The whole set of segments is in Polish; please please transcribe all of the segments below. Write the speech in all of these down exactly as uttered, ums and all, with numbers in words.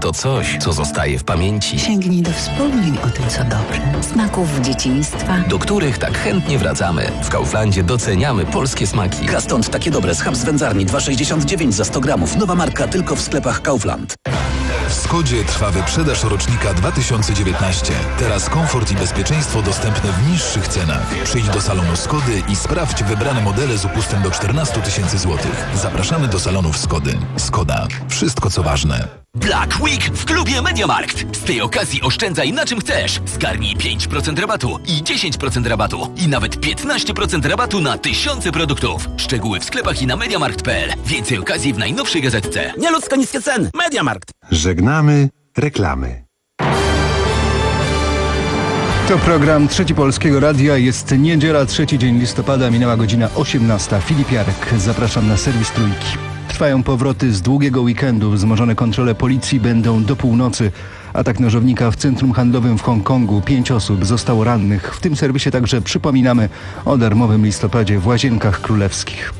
to coś, co zostaje w pamięci. Sięgnij do wspomnień o tym, co dobre. Smaków dzieciństwa, Do których tak chętnie wracamy. W Kauflandzie doceniamy polskie smaki. A stąd takie dobre schab z wędzarni dwa sześćdziesiąt dziewięć za sto gramów. Nowa marka tylko w sklepach Kaufland. W Skodzie trwa wyprzedaż rocznika dwa tysiące dziewiętnaście. Teraz komfort i bezpieczeństwo dostępne w niższych cenach. Przyjdź do salonu Skody i sprawdź wybrane modele z upustem do czternaście tysięcy złotych. Zapraszamy do salonów Skody. Skoda. Wszystko co ważne. Black Week w klubie MediaMarkt. Z tej okazji oszczędzaj na czym chcesz. Zgarnij pięć procent rabatu i dziesięć procent rabatu i nawet piętnaście procent rabatu na tysiące produktów. Szczegóły w sklepach i na mediamarkt kropka p l. Więcej okazji w najnowszej gazetce. Nieludzko niskie ceny. MediaMarkt. Żegnamy reklamy. To program Trzeci Polskiego Radia. Jest niedziela, trzeci dzień listopada, minęła godzina osiemnasta. Filip Jarek, zapraszam na serwis Trójki. Trwają powroty z długiego weekendu. Wzmożone kontrole policji będą do północy. Atak nożownika w centrum handlowym w Hongkongu. Pięć osób zostało rannych. W tym serwisie także przypominamy o darmowym listopadzie w Łazienkach Królewskich.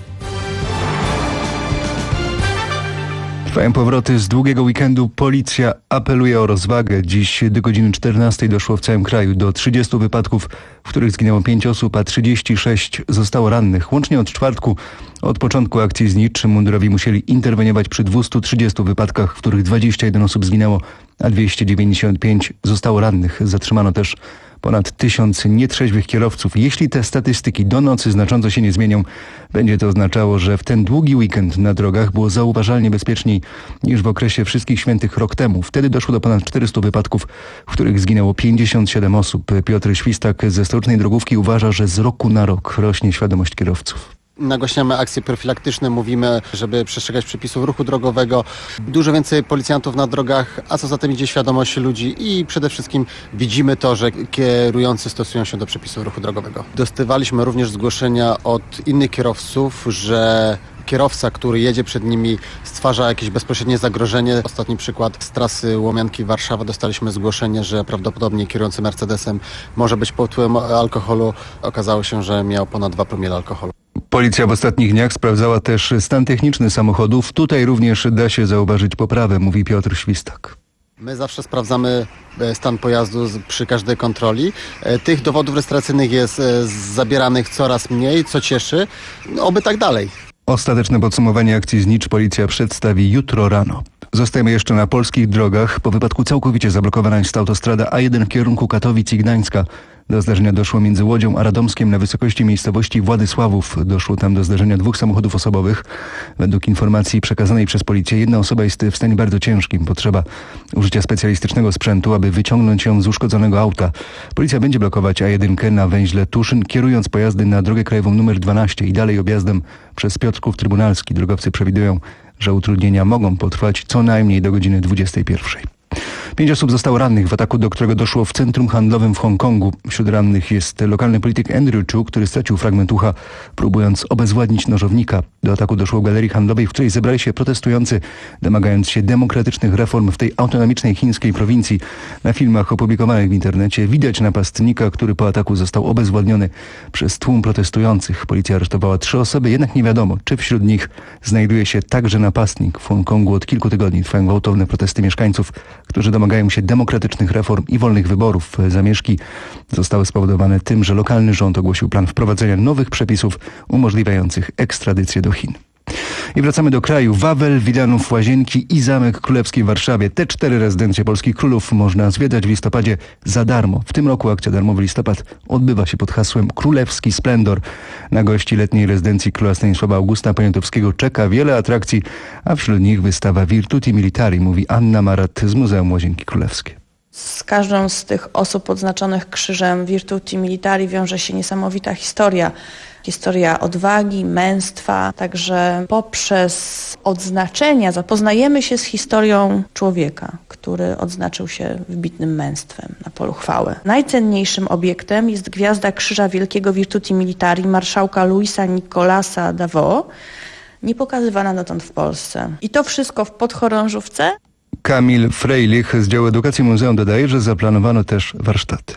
Trwają powroty z długiego weekendu. Policja apeluje o rozwagę. Dziś do godziny czternastej doszło w całym kraju do trzydziestu wypadków, w których zginęło pięć osób, a trzydzieści sześć zostało rannych. Łącznie od czwartku, od początku akcji znicz, mundurowi musieli interweniować przy dwustu trzydziestu wypadkach, w których dwadzieścia jeden osób zginęło, a dwieście dziewięćdziesiąt pięć zostało rannych. Zatrzymano też ponad tysiąc nietrzeźwych kierowców. Jeśli te statystyki do nocy znacząco się nie zmienią, będzie to oznaczało, że w ten długi weekend na drogach było zauważalnie bezpieczniej niż w okresie Wszystkich Świętych rok temu. Wtedy doszło do ponad czterystu wypadków, w których zginęło pięćdziesiąt siedem osób. Piotr Świstak ze Stołecznej Drogówki uważa, że z roku na rok rośnie świadomość kierowców. Nagłaśniamy akcje profilaktyczne, mówimy, żeby przestrzegać przepisów ruchu drogowego. Dużo więcej policjantów na drogach, a co za tym idzie świadomość ludzi i przede wszystkim widzimy to, że kierujący stosują się do przepisów ruchu drogowego. Dostawaliśmy również zgłoszenia od innych kierowców, że kierowca, który jedzie przed nimi, stwarza jakieś bezpośrednie zagrożenie. Ostatni przykład z trasy Łomianki-Warszawa dostaliśmy zgłoszenie, że prawdopodobnie kierujący Mercedesem może być pod wpływem alkoholu. Okazało się, że miał ponad dwa promile alkoholu. Policja w ostatnich dniach sprawdzała też stan techniczny samochodów. Tutaj również da się zauważyć poprawę, mówi Piotr Świstak. My zawsze sprawdzamy stan pojazdu przy każdej kontroli. Tych dowodów rejestracyjnych jest zabieranych coraz mniej, co cieszy. Oby tak dalej. Ostateczne podsumowanie akcji znicz policja przedstawi jutro rano. Zostajemy jeszcze na polskich drogach. Po wypadku całkowicie zablokowana jest autostrada A jeden w kierunku Katowic i Gdańska. Do zdarzenia doszło między Łodzią a Radomskiem na wysokości miejscowości Władysławów. Doszło tam do zdarzenia dwóch samochodów osobowych. Według informacji przekazanej przez policję jedna osoba jest w stanie bardzo ciężkim. Potrzeba użycia specjalistycznego sprzętu, aby wyciągnąć ją z uszkodzonego auta. Policja będzie blokować A jeden na węźle Tuszyn, kierując pojazdy na drogę krajową numer dwanaście i dalej objazdem przez Piotrków Trybunalski. Drogowcy przewidują, że utrudnienia mogą potrwać co najmniej do godziny dwudziestej pierwszej. Pięć osób zostało rannych w ataku, do którego doszło w centrum handlowym w Hongkongu. Wśród rannych jest lokalny polityk Andrew Chu, który stracił fragment ucha, próbując obezwładnić nożownika. Do ataku doszło w galerii handlowej, w której zebrali się protestujący, domagając się demokratycznych reform w tej autonomicznej chińskiej prowincji. Na filmach opublikowanych w internecie widać napastnika, który po ataku został obezwładniony przez tłum protestujących. Policja aresztowała trzy osoby, jednak nie wiadomo, czy wśród nich znajduje się także napastnik. W Hongkongu od kilku tygodni trwają gwałtowne protesty mieszkańców, którzy domagają się demokratycznych reform i wolnych wyborów. Zamieszki zostały spowodowane tym, że lokalny rząd ogłosił plan wprowadzenia nowych przepisów umożliwiających ekstradycję do Chin. I wracamy do kraju. Wawel, Wilanów, Łazienki i Zamek Królewski w Warszawie. Te cztery rezydencje polskich królów można zwiedzać w listopadzie za darmo. W tym roku akcja Darmowy Listopad odbywa się pod hasłem Królewski Splendor. Na gości letniej rezydencji króla Stanisława Augusta Poniatowskiego czeka wiele atrakcji, a wśród nich wystawa Virtuti Militari, mówi Anna Marat z Muzeum Łazienki Królewskie. Z każdą z tych osób odznaczonych krzyżem Virtuti Militari wiąże się niesamowita historia. Historia odwagi, męstwa, także poprzez odznaczenia zapoznajemy się z historią człowieka, który odznaczył się wybitnym męstwem na polu chwały. Najcenniejszym obiektem jest gwiazda Krzyża Wielkiego Virtuti Militari marszałka Luisa Nicolasa Davao, nie pokazywana dotąd w Polsce. I to wszystko w podchorążówce. Kamil Frejlich z działu edukacji muzeum dodaje, że zaplanowano też warsztaty.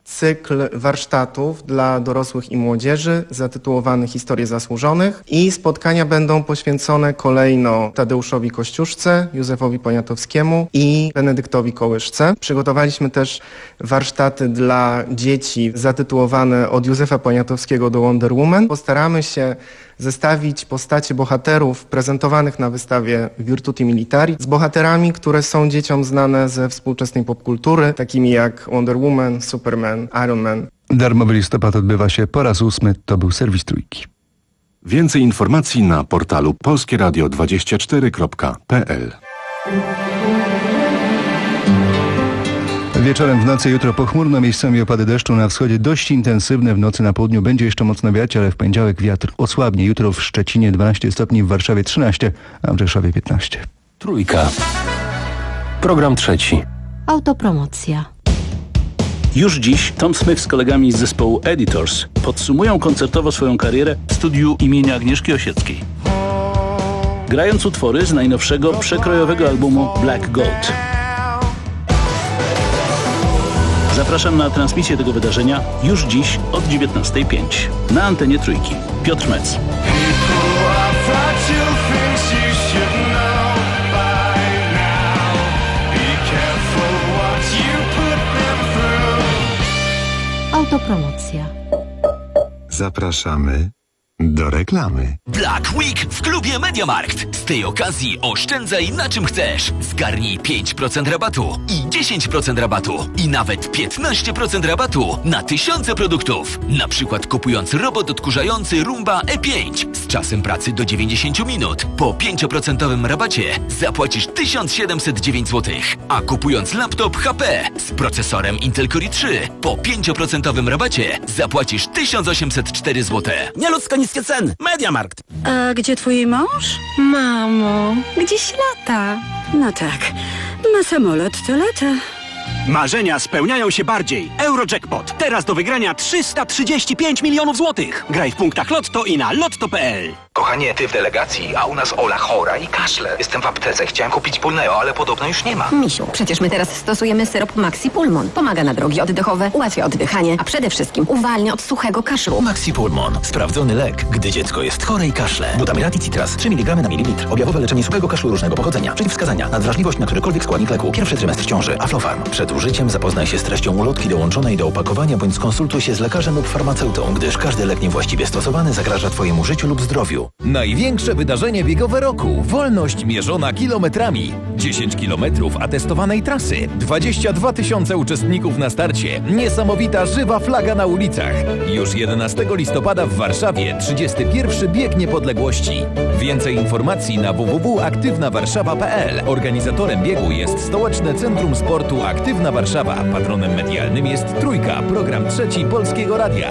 cykl warsztatów dla dorosłych i młodzieży zatytułowany Historie Zasłużonych i spotkania będą poświęcone kolejno Tadeuszowi Kościuszce, Józefowi Poniatowskiemu i Benedyktowi Kołyszce. Przygotowaliśmy też warsztaty dla dzieci zatytułowane Od Józefa Poniatowskiego do Wonder Woman. Postaramy się zestawić postacie bohaterów prezentowanych na wystawie Virtuti Militari z bohaterami, które są dzieciom znane ze współczesnej popkultury, takimi jak Wonder Woman, Superman, Iron Man. Darmowy listopad odbywa się po raz ósmy. To był serwis Trójki. Więcej informacji na portalu polskie radio dwadzieścia cztery kropka p l. Wieczorem w nocy jutro pochmurno, miejscami opady deszczu na wschodzie dość intensywne, w nocy na południu będzie jeszcze mocno wiać, ale w poniedziałek wiatr osłabnie. Jutro w Szczecinie dwanaście stopni, w Warszawie trzynaście, a w Rzeszowie piętnaście. Trójka. Program trzeci. Autopromocja. Już dziś Tom Smith z kolegami z zespołu Editors podsumują koncertowo swoją karierę w studiu imienia Agnieszki Osieckiej. Grając utwory z najnowszego przekrojowego albumu Black Gold. Zapraszam na transmisję tego wydarzenia już dziś od dziewiętnastej pięć na antenie Trójki. Piotr Mec. Autopromocja. Zapraszamy do reklamy. Black Week w klubie MediaMarkt. Z tej okazji oszczędzaj na czym chcesz. Zgarnij pięć procent rabatu i dziesięć procent rabatu i nawet piętnaście procent rabatu na tysiące produktów. Na przykład kupując robot odkurzający Roomba E pięć z czasem pracy do dziewięćdziesiąt minut po pięć procent rabacie zapłacisz tysiąc siedemset dziewięć złotych, a kupując laptop H P z procesorem Intel Core i trzy po pięć procent rabacie zapłacisz tysiąc osiemset cztery złote. Nieludzko niskie ceny. MediaMarkt. A gdzie twój mąż? Mamo, gdzieś lata. No tak, ma samolot, to lata. Marzenia spełniają się bardziej. Eurojackpot. Teraz do wygrania trzysta trzydzieści pięć milionów złotych. Graj w punktach Lotto i na lotto kropka p l. Kochanie, ty w delegacji, a u nas Ola chora i kaszle. Jestem w aptece, chciałem kupić Pulneo, ale podobno już nie ma. Misiu, przecież my teraz stosujemy syrop Maxi Pulmon. Pomaga na drogi oddechowe, ułatwia oddychanie, a przede wszystkim uwalnia od suchego kaszlu. Maxi Pulmon. Sprawdzony lek, gdy dziecko jest chore i kaszle. Butamirat i Citras. trzy miligramy na mililitr. Objawowe leczenie suchego kaszlu różnego pochodzenia. Przeciwwskazania. Nadwrażliwość na którykolwiek składnik leku. Pierwszy trymestr ciąży. Aflofarm. Przed użyciem zapoznaj się z treścią ulotki dołączonej do opakowania bądź skonsultuj się z lekarzem lub farmaceutą, gdyż każdy lek niewłaściwie stosowany zagraża twojemu życiu lub zdrowiu. Największe wydarzenie biegowe roku. Wolność mierzona kilometrami. dziesięć kilometrów atestowanej trasy. dwadzieścia dwa tysiące uczestników na starcie. Niesamowita żywa flaga na ulicach. Już jedenastego listopada w Warszawie trzydziesty pierwszy Bieg Niepodległości. Więcej informacji na w w w kropka aktywna warszawa kropka p l. Organizatorem biegu jest Stołeczne Centrum Sportu Aktywna Warszawa. Patronem medialnym jest Trójka, program trzeci Polskiego Radia.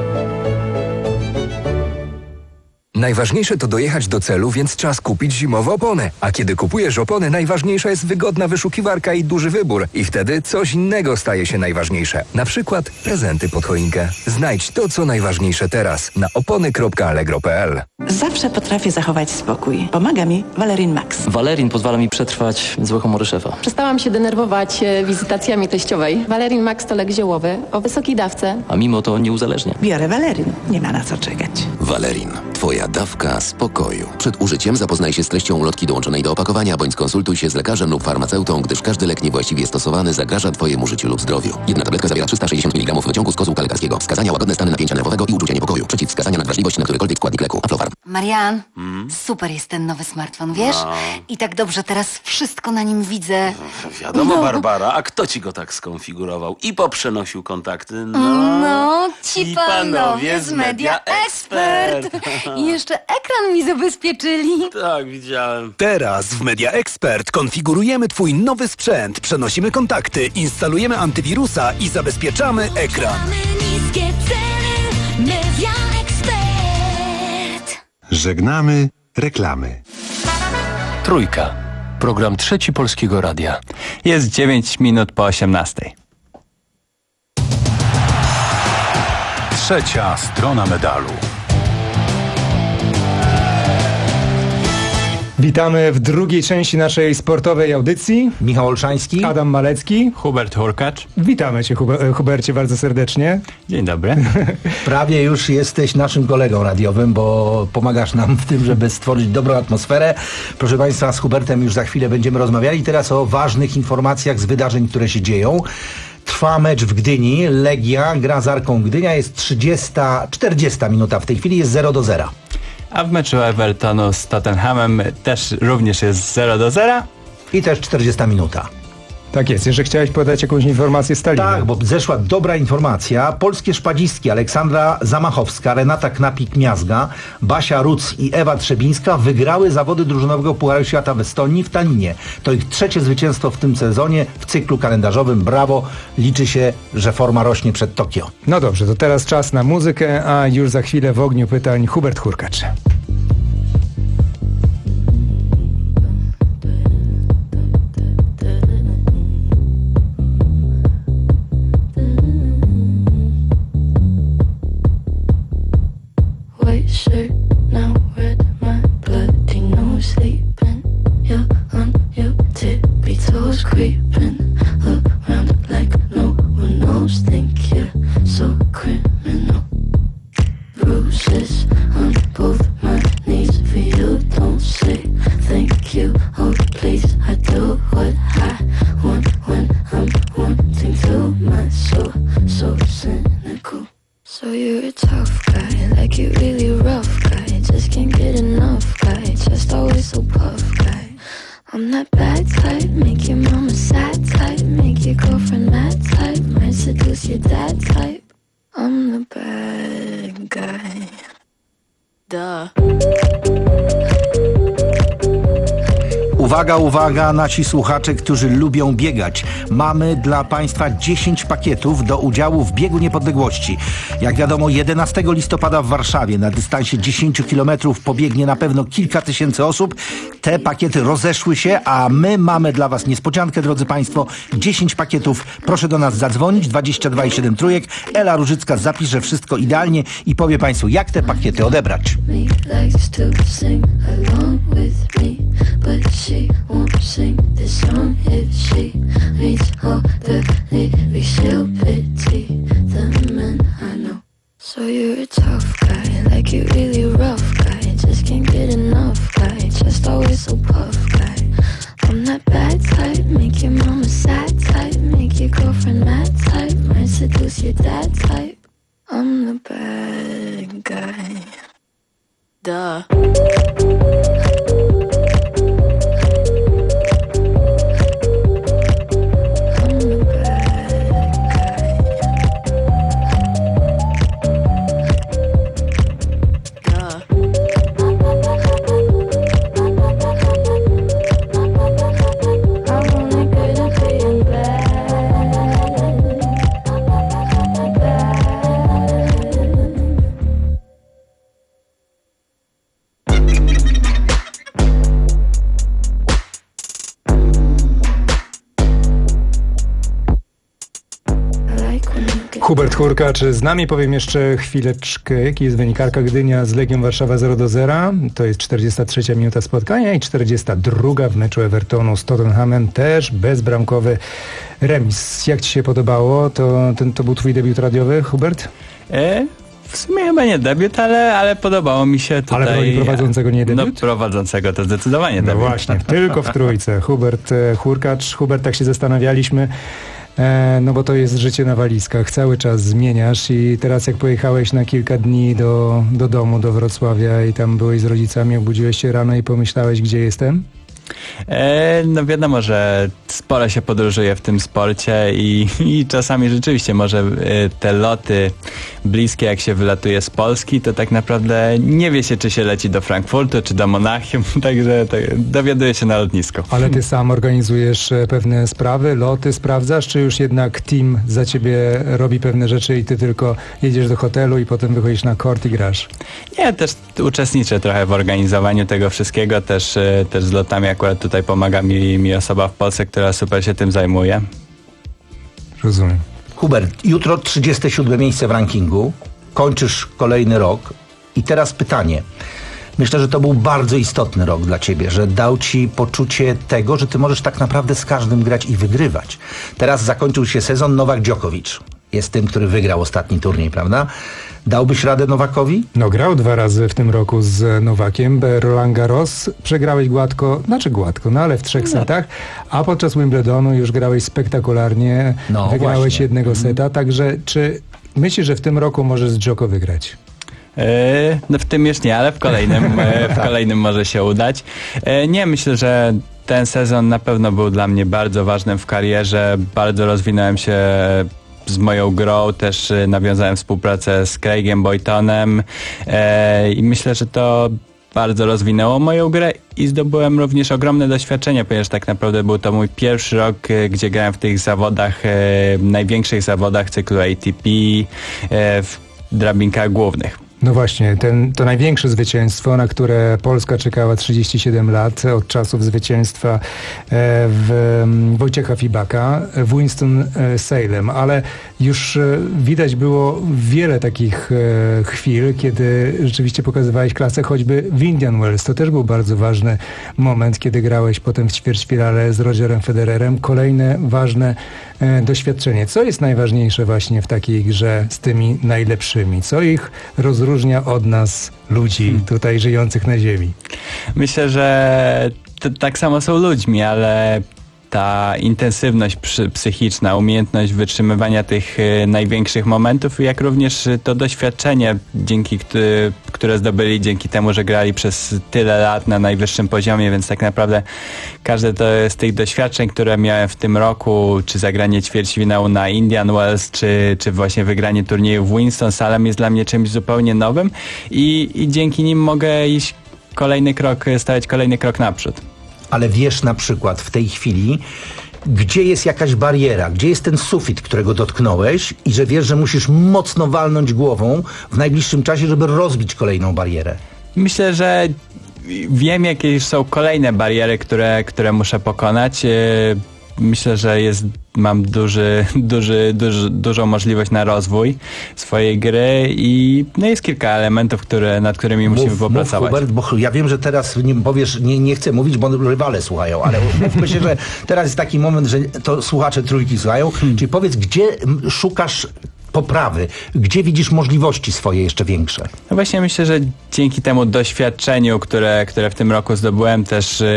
Najważniejsze to dojechać do celu, więc czas kupić zimowe opony. A kiedy kupujesz opony, najważniejsza jest wygodna wyszukiwarka i duży wybór. I wtedy coś innego staje się najważniejsze. Na przykład prezenty pod choinkę. Znajdź to, co najważniejsze teraz na opony kropka allegro kropka p l. Zawsze potrafię zachować spokój. Pomaga mi Valerin Max. Valerin pozwala mi przetrwać złe humory szefa. Przestałam się denerwować wizytacjami teściowej. Valerin Max to lek ziołowy o wysokiej dawce. A mimo to nie uzależnia. Biorę Valerin. Nie ma na co czekać. Valerin. Twoja dawka spokoju. Przed użyciem zapoznaj się z treścią ulotki dołączonej do opakowania, bądź skonsultuj się z lekarzem lub farmaceutą, gdyż każdy lek niewłaściwie stosowany zagraża twojemu życiu lub zdrowiu. Jedna tabletka zawiera trzysta sześćdziesiąt miligramów wyciągu z kozłka lekarskiego. Wskazania: łagodne stany napięcia nerwowego i uczucia niepokoju. Przeciwwskazania: nadwrażliwość na którykolwiek składnik leku. Aflofarm. Marian, hmm? super jest ten nowy smartfon, wiesz? No. I tak dobrze teraz wszystko na nim widzę. Wiadomo, no. Barbara, a kto ci go tak skonfigurował i poprzenosił kontakty? No, no ci, ci panowie, panowie z Media Expert. I jeszcze ekran mi zabezpieczyli. Tak, widziałem. Teraz w Media Expert konfigurujemy twój nowy sprzęt, przenosimy kontakty, instalujemy antywirusa i zabezpieczamy ekran. Niskie ceny, Media Expert. Żegnamy reklamy. Trójka. Program trzeci Polskiego Radia. Jest dziewięć minut po osiemnastej. Trzecia strona medalu. Witamy w drugiej części naszej sportowej audycji. Michał Olszański, Adam Malecki, Hubert Hurkacz. Witamy Cię, Hube- Hubercie, bardzo serdecznie. Dzień dobry. Prawie już jesteś naszym kolegą radiowym, bo pomagasz nam w tym, żeby stworzyć dobrą atmosferę. Proszę Państwa, z Hubertem już za chwilę będziemy rozmawiali teraz o ważnych informacjach z wydarzeń, które się dzieją. Trwa mecz w Gdyni. Legia gra z Arką Gdynia. Jest trzydziesta, czterdziesta minuta. W tej chwili jest zero do zera. A w meczu Evertonu z Tottenhamem też również jest zero do zera. I też czterdziesta minuta. Tak jest. Jeszcze chciałeś podać jakąś informację z Talinu. Tak, bo zeszła dobra informacja. Polskie szpadzistki Aleksandra Zamachowska, Renata Knapik-Miazga, Basia Ruc i Ewa Trzebińska wygrały zawody drużynowego Pucharu Świata w Estonii w Tallinie. To ich trzecie zwycięstwo w tym sezonie w cyklu kalendarzowym. Brawo. Liczy się, że forma rośnie przed Tokio. No dobrze, to teraz czas na muzykę, a już za chwilę w ogniu pytań Hubert Hurkacz. Uwaga, uwaga, nasi słuchacze, którzy lubią biegać. Mamy dla Państwa dziesięć pakietów do udziału w Biegu Niepodległości. Jak wiadomo, jedenastego listopada w Warszawie na dystansie dziesięć kilometrów pobiegnie na pewno kilka tysięcy osób. Te pakiety rozeszły się, a my mamy dla Was niespodziankę, drodzy Państwo. dziesięć pakietów. Proszę do nas zadzwonić. dwadzieścia dwa i siedem trójek. Ela Różycka zapisze wszystko idealnie i powie Państwu, jak te pakiety odebrać. She won't sing this song if she reads all the lyrics. She'll pity the men I know. So you're a tough guy, like you really rough guy. Just can't get enough guy, just always so puff guy. I'm that bad type, make your mama sad type, make your girlfriend mad type, might seduce your dad type. I'm the bad guy. Duh. Hubert Hurkacz z nami. Powiem jeszcze chwileczkę, jaki jest wynik. Arka Gdynia z Legią Warszawa zero do zera. To jest czterdziesta trzecia minuta spotkania i czterdziesta druga w meczu Evertonu z Tottenhamem. Też bezbramkowy remis. Jak Ci się podobało? To, ten, to był Twój debiut radiowy, Hubert? E? W sumie chyba nie debiut, ale, ale podobało mi się tutaj... Ale w roli prowadzącego nie debiut? No prowadzącego to zdecydowanie no debiut. No właśnie, tylko w trójce. Hubert Hurkacz. Hubert, tak się zastanawialiśmy, e, no bo to jest życie na walizkach. Cały czas zmieniasz i teraz jak pojechałeś na kilka dni do, do domu, do Wrocławia i tam byłeś z rodzicami, obudziłeś się rano i pomyślałeś, gdzie jestem? E, no wiadomo, że sporo się podróżuje w tym sporcie i, i czasami rzeczywiście może e, te loty bliskie, jak się wylatuje z Polski, to tak naprawdę nie wie się, czy się leci do Frankfurtu, czy do Monachium, także tak, dowiaduje się na lotnisku. Ale ty sam organizujesz pewne sprawy, loty sprawdzasz, czy już jednak team za ciebie robi pewne rzeczy i ty tylko jedziesz do hotelu i potem wychodzisz na kort i grasz? Nie, też uczestniczę trochę w organizowaniu tego wszystkiego, też, też z lotami akurat tutaj pomaga mi, mi osoba w Polsce, która super się tym zajmuje. Rozumiem. Hubert, jutro trzydzieste siódme miejsce w rankingu, kończysz kolejny rok i teraz pytanie. Myślę, że to był bardzo istotny rok dla ciebie, że dał ci poczucie tego, że ty możesz tak naprawdę z każdym grać i wygrywać. Teraz zakończył się sezon, Nowak Djokovic jest tym, który wygrał ostatni turniej, prawda? Dałbyś radę Nowakowi? No grał dwa razy w tym roku z Nowakiem, Roland Garros. Przegrałeś gładko, znaczy gładko, no ale w trzech no. setach, a podczas Wimbledonu już grałeś spektakularnie, no, wygrałeś właśnie. jednego seta, także czy myślisz, że w tym roku możesz z Djoko wygrać? Yy, no w tym już nie, ale w kolejnym, w kolejnym może się udać. Yy, nie, myślę, że ten sezon na pewno był dla mnie bardzo ważny w karierze. Bardzo rozwinąłem się z moją grą, też nawiązałem współpracę z Craigiem Boytonem yy, i myślę, że to bardzo rozwinęło moją grę i zdobyłem również ogromne doświadczenie, ponieważ tak naprawdę był to mój pierwszy rok, gdzie grałem w tych zawodach, e, największych zawodach cyklu A T P, e, w drabinkach głównych. No właśnie, ten, to największe zwycięstwo, na które Polska czekała trzydzieści siedem lat od czasów zwycięstwa w Wojciecha Fibaka w Winston-Salem, ale już widać było wiele takich chwil, kiedy rzeczywiście pokazywałeś klasę, choćby w Indian Wells. To też był bardzo ważny moment, kiedy grałeś potem w ćwierćfinale z Rogerem Federerem. Kolejne ważne doświadczenie. Co jest najważniejsze właśnie w takiej grze z tymi najlepszymi? Co ich rozróżnia od nas, ludzi tutaj żyjących na ziemi? Myślę, że to tak samo są ludźmi, ale ta intensywność psychiczna, umiejętność wytrzymywania tych y, największych momentów, jak również to doświadczenie, dzięki który, które zdobyli dzięki temu, że grali przez tyle lat na najwyższym poziomie, więc tak naprawdę każde to z tych doświadczeń, które miałem w tym roku, czy zagranie ćwierćfinału na Indian Wells, czy, czy właśnie wygranie turnieju w Winston-Salem jest dla mnie czymś zupełnie nowym i, i dzięki nim mogę iść kolejny krok, stawiać kolejny krok naprzód. Ale wiesz na przykład w tej chwili, gdzie jest jakaś bariera, gdzie jest ten sufit, którego dotknąłeś i że wiesz, że musisz mocno walnąć głową w najbliższym czasie, żeby rozbić kolejną barierę. Myślę, że wiem, jakie są kolejne bariery, które, które muszę pokonać. Myślę, że jest, mam duży, duży, duży, dużą możliwość na rozwój swojej gry i no jest kilka elementów, które, nad którymi mów, musimy popracować. Mów, Hubert, bo ja wiem, że teraz nie powiesz, nie, nie chcę mówić, bo rywale słuchają, ale myślę, że teraz jest taki moment, że to słuchacze trójki słuchają. Hmm. Czyli powiedz, gdzie szukasz poprawy? Gdzie widzisz możliwości swoje jeszcze większe? No właśnie myślę, że dzięki temu doświadczeniu, które, które w tym roku zdobyłem też yy,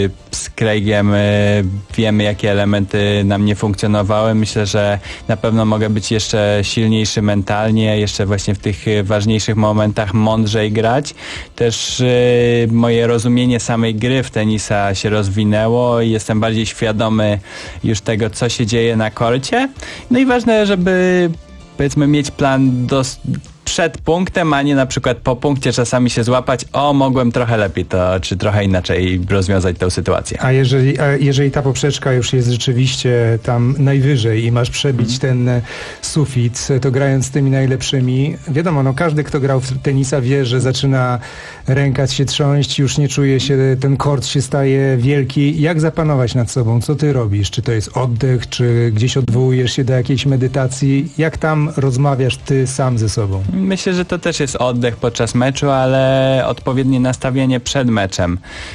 z Craigiem yy, wiemy, jakie elementy nam nie funkcjonowały. Myślę, że na pewno mogę być jeszcze silniejszy mentalnie, jeszcze właśnie w tych ważniejszych momentach mądrzej grać. Też yy, moje rozumienie samej gry w tenisa się rozwinęło i jestem bardziej świadomy już tego, co się dzieje na korcie. No i ważne, żeby powiedzmy mieć plan do, przed punktem, a nie na przykład po punkcie czasami się złapać, o mogłem trochę lepiej to, czy trochę inaczej rozwiązać tę sytuację. A jeżeli, a jeżeli ta poprzeczka już jest rzeczywiście tam najwyżej i masz przebić mm. ten sufit, to grając z tymi najlepszymi, wiadomo, no każdy, kto grał w tenisa wie, że zaczyna ręka się trząść, już nie czuje się, ten kort się staje wielki. Jak zapanować nad sobą? Co ty robisz? Czy to jest oddech, czy gdzieś odwołujesz się do jakiejś medytacji? Jak tam rozmawiasz ty sam ze sobą? Myślę, że to też jest oddech podczas meczu, ale odpowiednie nastawienie przed meczem.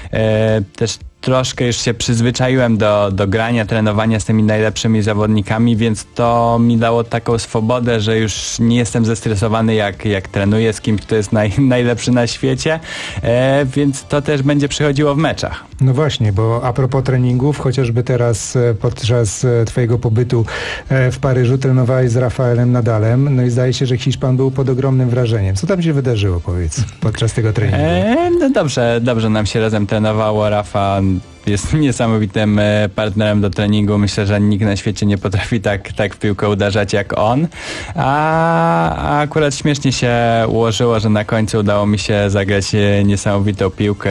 E, też troszkę już się przyzwyczaiłem do, do grania, trenowania z tymi najlepszymi zawodnikami, więc to mi dało taką swobodę, że już nie jestem zestresowany, jak, jak trenuję z kimś, kto jest naj, najlepszy na świecie, e, więc to też będzie przychodziło w meczach. No właśnie, bo a propos treningów, chociażby teraz podczas twojego pobytu w Paryżu trenowałeś z Rafaelem Nadalem, no i zdaje się, że Hiszpan był pod ogromnym wrażeniem. Co tam się wydarzyło, powiedz, podczas tego treningu? E, no dobrze, dobrze nam się razem trenowało. Rafa jest niesamowitym partnerem do treningu. Myślę, że nikt na świecie nie potrafi tak, tak w piłkę uderzać jak on. A, a akurat śmiesznie się ułożyło, że na końcu udało mi się zagrać niesamowitą piłkę.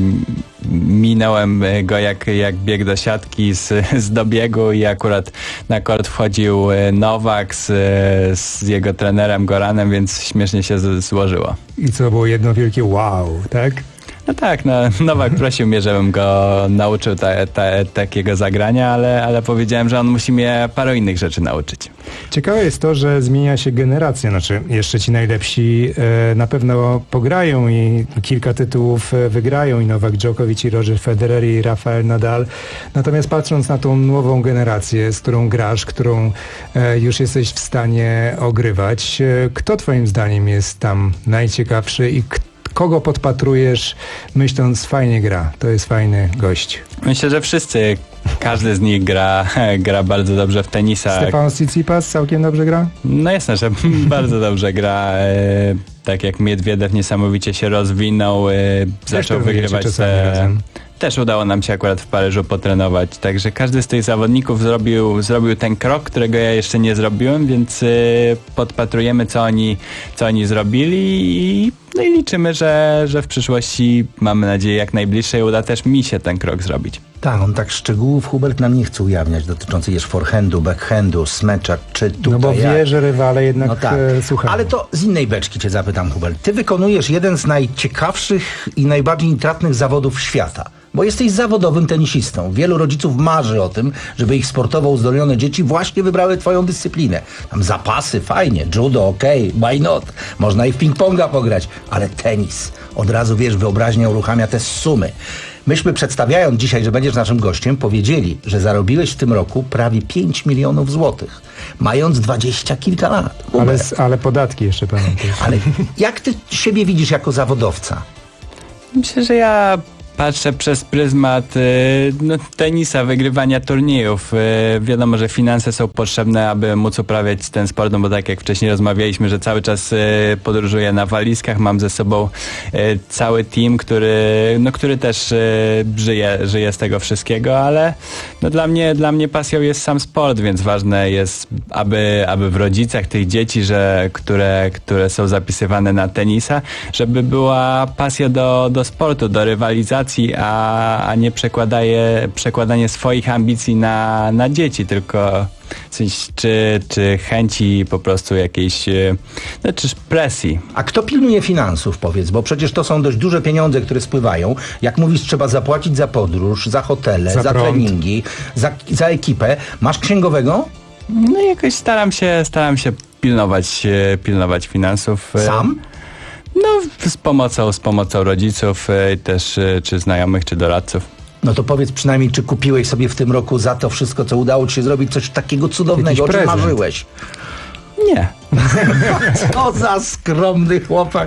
Minąłem go jak, jak biegł do siatki z, z dobiegu i akurat na kort wchodził Nowak z, z jego trenerem Goranem, więc śmiesznie się z, złożyło. I co było jedno wielkie wow, tak? No tak, no, Nowak prosił mnie, żebym go nauczył ta, ta, takiego zagrania, ale, ale powiedziałem, że on musi mnie paru innych rzeczy nauczyć. Ciekawe jest to, że zmienia się generacja, znaczy jeszcze ci najlepsi e, na pewno pograją i kilka tytułów e, wygrają i Nowak Djokovic, i Roger Federer, i Rafael Nadal. Natomiast patrząc na tą nową generację, z którą grasz, którą e, już jesteś w stanie ogrywać, e, kto twoim zdaniem jest tam najciekawszy i kto kogo podpatrujesz, myśląc, fajnie gra, to jest fajny gość? Myślę, że wszyscy, każdy z nich gra, gra bardzo dobrze w tenisa. Stefanos Tsitsipas całkiem dobrze gra? No jasne, że bardzo dobrze gra. E, tak jak Miedwiedew niesamowicie się rozwinął, e, zaczął wygrywać te... Też udało nam się akurat w Paryżu potrenować, także każdy z tych zawodników zrobił, zrobił ten krok, którego ja jeszcze nie zrobiłem, więc y, podpatrujemy, co oni, co oni zrobili i, no i liczymy, że, że w przyszłości, mamy nadzieję, jak najbliższej uda też mi się ten krok zrobić. Tak, on tak szczegółów, Hubert, nam nie chce ujawniać dotyczących jeszcze forehandu, backhandu, smecza, czy tutaj... No bo wie, jak... że rywale jednak no tak. e, słuchają. Ale to z innej beczki cię zapytam, Hubert. Ty wykonujesz jeden z najciekawszych i najbardziej intratnych zawodów świata. Bo jesteś zawodowym tenisistą. Wielu rodziców marzy o tym, żeby ich sportowo uzdolnione dzieci właśnie wybrały twoją dyscyplinę. Tam zapasy, fajnie, judo, okej, okay, why not? Można i w ping-ponga pograć, ale tenis. Od razu, wiesz, wyobraźnia uruchamia te sumy. Myśmy, przedstawiając dzisiaj, że będziesz naszym gościem, powiedzieli, że zarobiłeś w tym roku prawie pięć milionów złotych, mając dwadzieścia kilka lat. Ale, ale podatki jeszcze pamiętaj. Ale jak ty siebie widzisz jako zawodowca? Myślę, że ja patrzę przez pryzmat y, no, tenisa, wygrywania turniejów. Y, wiadomo, że finanse są potrzebne, aby móc uprawiać ten sport, no bo tak jak wcześniej rozmawialiśmy, że cały czas y, podróżuję na walizkach, mam ze sobą y, cały team, który, no, który też y, żyje, żyje z tego wszystkiego, ale no, dla mnie, dla mnie pasją jest sam sport, więc ważne jest, aby, aby w rodzicach tych dzieci, że, które, które są zapisywane na tenisa, żeby była pasja do, do sportu, do rywalizacji, A, a nie przekładaje, przekładanie swoich ambicji na, na dzieci, tylko w sensie, czy, czy chęci po prostu jakiejś, no, czy presji. A kto pilnuje finansów, powiedz, bo przecież to są dość duże pieniądze, które spływają. Jak mówisz, trzeba zapłacić za podróż, za hotele, za, za treningi, za, za ekipę. Masz księgowego? No jakoś staram się, staram się pilnować, pilnować finansów. Sam? No, z pomocą, z pomocą rodziców, y, też y, czy znajomych, czy doradców. No to powiedz przynajmniej, czy kupiłeś sobie w tym roku za to wszystko, co udało ci się zrobić, coś takiego cudownego, o czym marzyłeś? Nie. Co za skromny chłopak.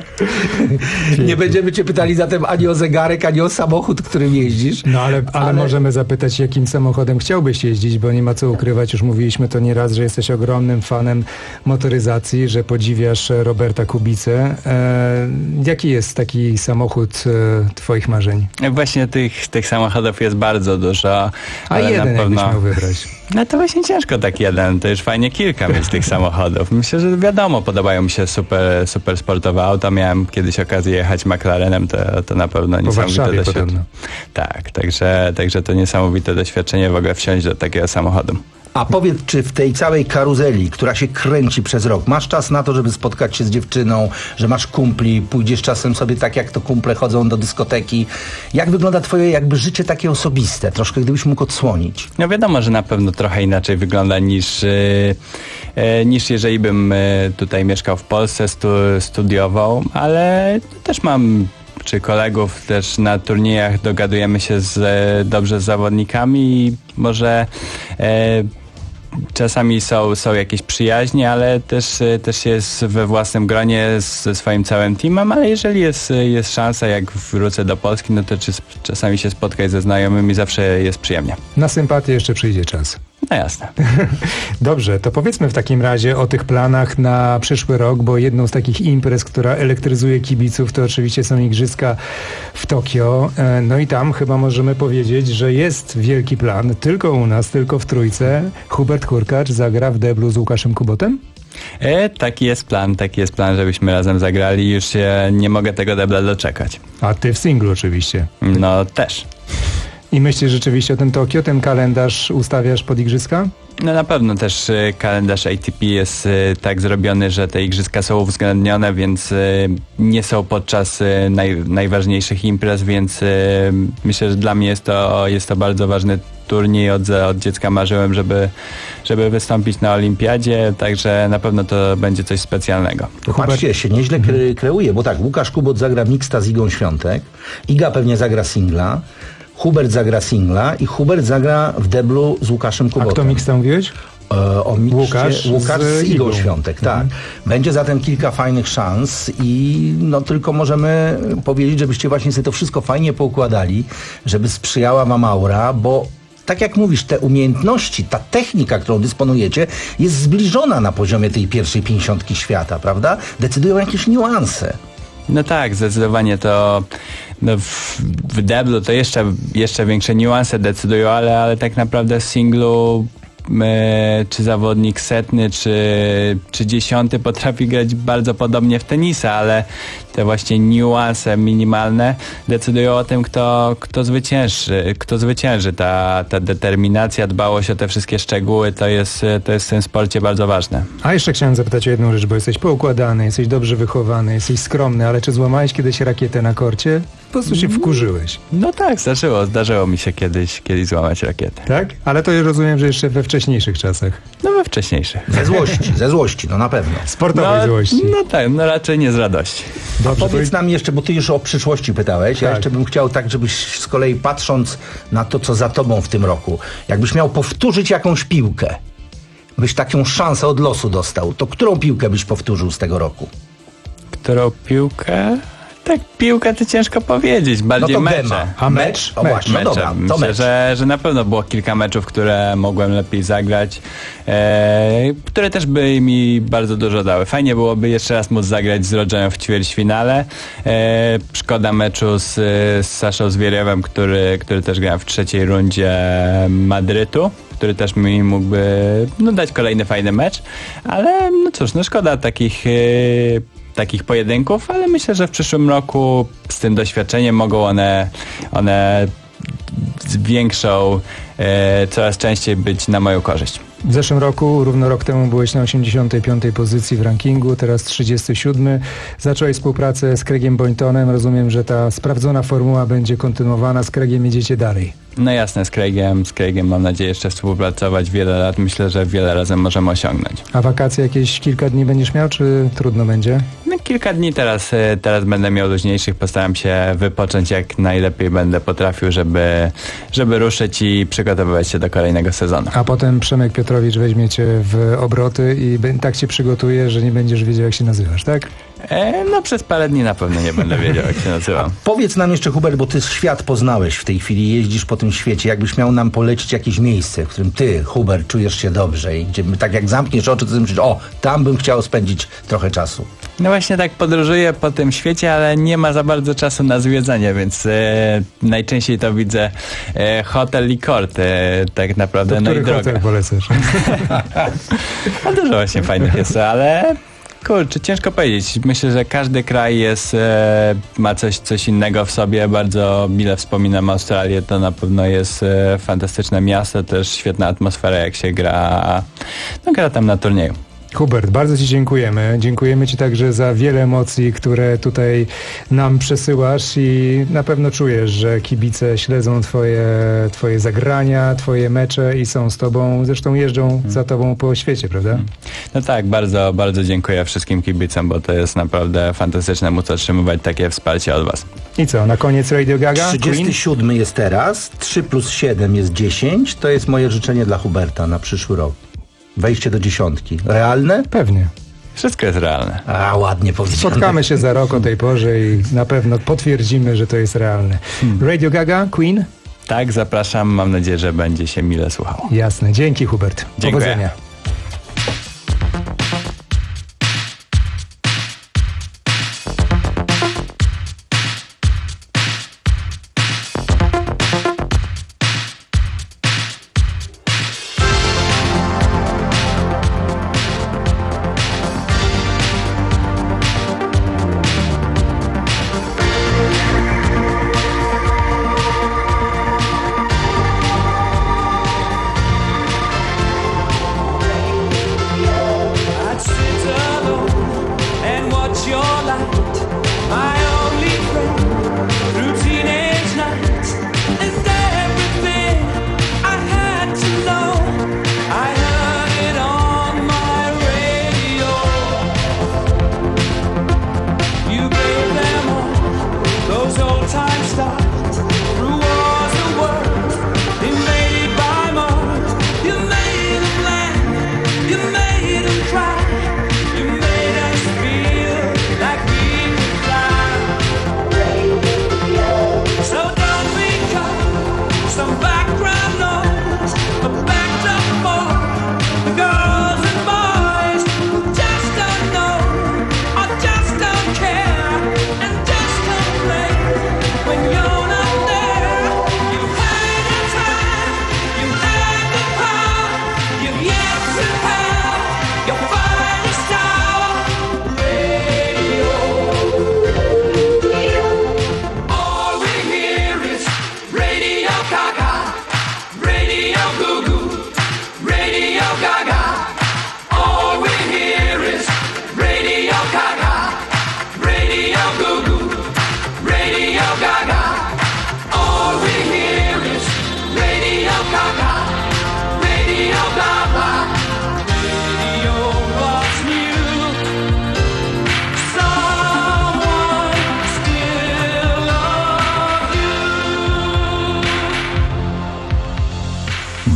Nie będziemy cię pytali zatem ani o zegarek, ani o samochód, którym jeździsz. No ale, ale, ale możemy zapytać, jakim samochodem chciałbyś jeździć, bo nie ma co ukrywać, już mówiliśmy to nieraz, że jesteś ogromnym fanem motoryzacji, że podziwiasz Roberta Kubicę. E, jaki jest taki samochód e, twoich marzeń? Właśnie tych, tych samochodów jest bardzo dużo. A jeden na pewno... jakbyś miał wybrać. No to właśnie ciężko tak jeden, to już fajnie kilka mieć tych samochodów. Myślę, że wiadomo, podobają mi się super, super sportowe auta. Miałem kiedyś okazję jechać McLarenem, to, to na pewno niesamowite doświadczenie. Tak, także, także to niesamowite doświadczenie w ogóle wsiąść do takiego samochodu. A powiedz, czy w tej całej karuzeli, która się kręci przez rok, masz czas na to, żeby spotkać się z dziewczyną, że masz kumpli, pójdziesz czasem sobie tak, jak to kumple chodzą do dyskoteki. Jak wygląda twoje jakby życie takie osobiste? Troszkę gdybyś mógł odsłonić. No wiadomo, że na pewno trochę inaczej wygląda niż, yy, yy, niż jeżeli bym yy, tutaj mieszkał w Polsce, stu, studiował, ale też mam... czy kolegów też na turniejach dogadujemy się z, dobrze z zawodnikami i może e, czasami są, są jakieś przyjaźnie, ale też, też jest we własnym gronie ze swoim całym teamem, ale jeżeli jest, jest szansa, jak wrócę do Polski, no to czy, czasami się spotkać ze znajomymi zawsze jest przyjemnie. Na sympatię jeszcze przyjdzie czas. No jasne. Dobrze, to powiedzmy w takim razie o tych planach na przyszły rok, bo jedną z takich imprez, która elektryzuje kibiców, to oczywiście są igrzyska w Tokio. No i tam chyba możemy powiedzieć, że jest wielki plan, tylko u nas, tylko w Trójce. Hubert Hurkacz zagra w deblu z Łukaszem Kubotem? E, taki jest plan, taki jest plan, żebyśmy razem zagrali. Już się nie mogę tego debla doczekać. A ty w singlu oczywiście. No też. I myślisz rzeczywiście o tym Tokio, ten kalendarz ustawiasz pod igrzyska? No na pewno też y, kalendarz A T P jest y, tak zrobiony, że te igrzyska są uwzględnione, więc y, nie są podczas y, naj, najważniejszych imprez, więc y, myślę, że dla mnie jest to, jest to bardzo ważny turniej. Od, od dziecka marzyłem, żeby, żeby wystąpić na olimpiadzie, także na pewno to będzie coś specjalnego. To patrzcie, się nieźle kre, kreuje, bo tak, Łukasz Kubot zagra mixta z Igą Świątek, Iga pewnie zagra singla, Hubert zagra singla i Hubert zagra w deblu z Łukaszem Kubotem. A kto mixta mówiłeś? E, o mixcie, Łukasz, Łukasz z, z Igą, Igą Świątek, tak. Mhm. Będzie zatem kilka fajnych szans i no tylko możemy powiedzieć, żebyście właśnie sobie to wszystko fajnie poukładali, żeby sprzyjała wam aura, bo tak jak mówisz, te umiejętności, ta technika, którą dysponujecie, jest zbliżona na poziomie tej pierwszej pięćdziesiątki świata, prawda? Decydują jakieś niuanse. No tak, zdecydowanie to no w, w deblu to jeszcze, jeszcze większe niuanse decydują, ale, ale tak naprawdę w singlu e, czy zawodnik setny, czy, czy dziesiąty potrafi grać bardzo podobnie w tenisa, ale te właśnie niuanse minimalne decydują o tym, kto, kto zwycięży. Kto zwycięży. Ta, ta determinacja, dbałość o te wszystkie szczegóły, to jest, to jest w tym sporcie bardzo ważne. A jeszcze chciałem zapytać o jedną rzecz, bo jesteś poukładany, jesteś dobrze wychowany, jesteś skromny, ale czy złamałeś kiedyś rakietę na korcie? Po prostu się wkurzyłeś. No tak, zdarzyło. Zdarzyło mi się kiedyś, kiedyś złamać rakietę. Tak? Ale to rozumiem, że jeszcze we wcześniejszych czasach. No we wcześniejszych. Ze złości, ze złości, no na pewno. Sportowej no, złości. No tak, no raczej nie z radości. A powiedz nam jeszcze, bo ty już o przyszłości pytałeś, ja Tak. jeszcze bym chciał tak, żebyś z kolei patrząc na to, co za tobą w tym roku, jakbyś miał powtórzyć jakąś piłkę, byś taką szansę od losu dostał, to którą piłkę byś powtórzył z tego roku? Którą piłkę? Tak, piłkę to ciężko powiedzieć, bardziej no to mecze. Gema. A mecz? O właśnie, no mecze. dobra, to Myślę, mecz. że, że na pewno było kilka meczów, które mogłem lepiej zagrać, e, które też by mi bardzo dużo dały. Fajnie byłoby jeszcze raz móc zagrać z Rodgerem w ćwierćfinale. E, szkoda meczu z, z Saszą Zwieriewem, który, który też grał w trzeciej rundzie Madrytu, który też mi mógłby no, dać kolejny fajny mecz, ale no cóż, no szkoda takich... E, takich pojedynków, ale myślę, że w przyszłym roku z tym doświadczeniem mogą one, one z większą, e, coraz częściej być na moją korzyść. W zeszłym roku, równo rok temu, byłeś na osiemdziesiątej piątej pozycji w rankingu, teraz trzydziesty siódmy. Zacząłeś współpracę z Craigiem Boyntonem. Rozumiem, że ta sprawdzona formuła będzie kontynuowana. Z Craigiem jedziecie dalej. No jasne, z Craigiem, z Craigiem mam nadzieję jeszcze współpracować wiele lat. Myślę, że wiele razem możemy osiągnąć. A wakacje jakieś kilka dni będziesz miał, czy trudno będzie? No kilka dni teraz, e, teraz będę miał luźniejszych. Postaram się wypocząć jak najlepiej będę potrafił, żeby, żeby ruszyć i przygotowywać się do kolejnego sezonu. A potem Przemek Piotrowicz weźmie cię w obroty i be- tak cię przygotuje, że nie będziesz wiedział, jak się nazywasz, tak? E, no przez parę dni na pewno nie będę wiedział, jak się nazywam. Powiedz nam jeszcze, Hubert, bo ty świat poznałeś w tej chwili, jeździsz po tym świecie, jakbyś miał nam polecić jakieś miejsce, w którym ty, Hubert, czujesz się dobrze i gdzie tak jak zamkniesz oczy, to sobie myślisz, o, tam bym chciał spędzić trochę czasu. No właśnie tak podróżuję po tym świecie, ale nie ma za bardzo czasu na zwiedzanie, więc e, najczęściej to widzę e, hotel i kort, e, tak naprawdę, Do no i który hotel droga. polecasz? No dużo właśnie fajnych jest, ale kurczę, ciężko powiedzieć. Myślę, że każdy kraj jest, e, ma coś, coś innego w sobie. Bardzo mile wspominam Australię, to na pewno jest e, fantastyczne miasto, też świetna atmosfera, jak się gra, no, gra tam na turnieju. Hubert, bardzo ci dziękujemy. Dziękujemy ci także za wiele emocji, które tutaj nam przesyłasz i na pewno czujesz, że kibice śledzą twoje, twoje zagrania, twoje mecze i są z tobą, zresztą jeżdżą hmm. za tobą po świecie, prawda? Hmm. No tak, bardzo, bardzo dziękuję wszystkim kibicom, bo to jest naprawdę fantastyczne móc otrzymywać takie wsparcie od was. I co, na koniec Radio Gaga? trzydziesty siódmy jest teraz, trzy plus siedem jest dziesięć, to jest moje życzenie dla Huberta na przyszły rok. Wejście do dziesiątki. Realne? Pewnie. Wszystko jest realne. A, ładnie powiedziane. Spotkamy się za rok o tej porze i na pewno potwierdzimy, że to jest realne. Hmm. Radio Gaga, Queen? Tak, zapraszam. Mam nadzieję, że będzie się mile słuchało. Jasne. Dzięki, Hubert. Dziękuję. Powodzenia.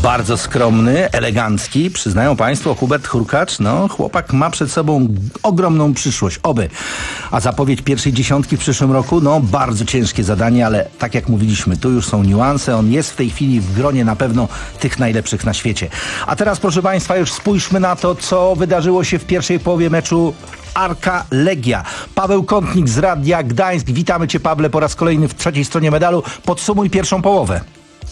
Bardzo skromny, elegancki. Przyznają państwo, Hubert Hurkacz, no chłopak ma przed sobą ogromną przyszłość. Oby. A zapowiedź pierwszej dziesiątki w przyszłym roku, no bardzo ciężkie zadanie, ale tak jak mówiliśmy, tu już są niuanse. On jest w tej chwili w gronie na pewno tych najlepszych na świecie. A teraz, proszę państwa, już spójrzmy na to, co wydarzyło się w pierwszej połowie meczu Arka Legia. Paweł Kątnik z Radia Gdańsk. Witamy cię, Pawle, po raz kolejny w trzeciej stronie medalu. Podsumuj pierwszą połowę.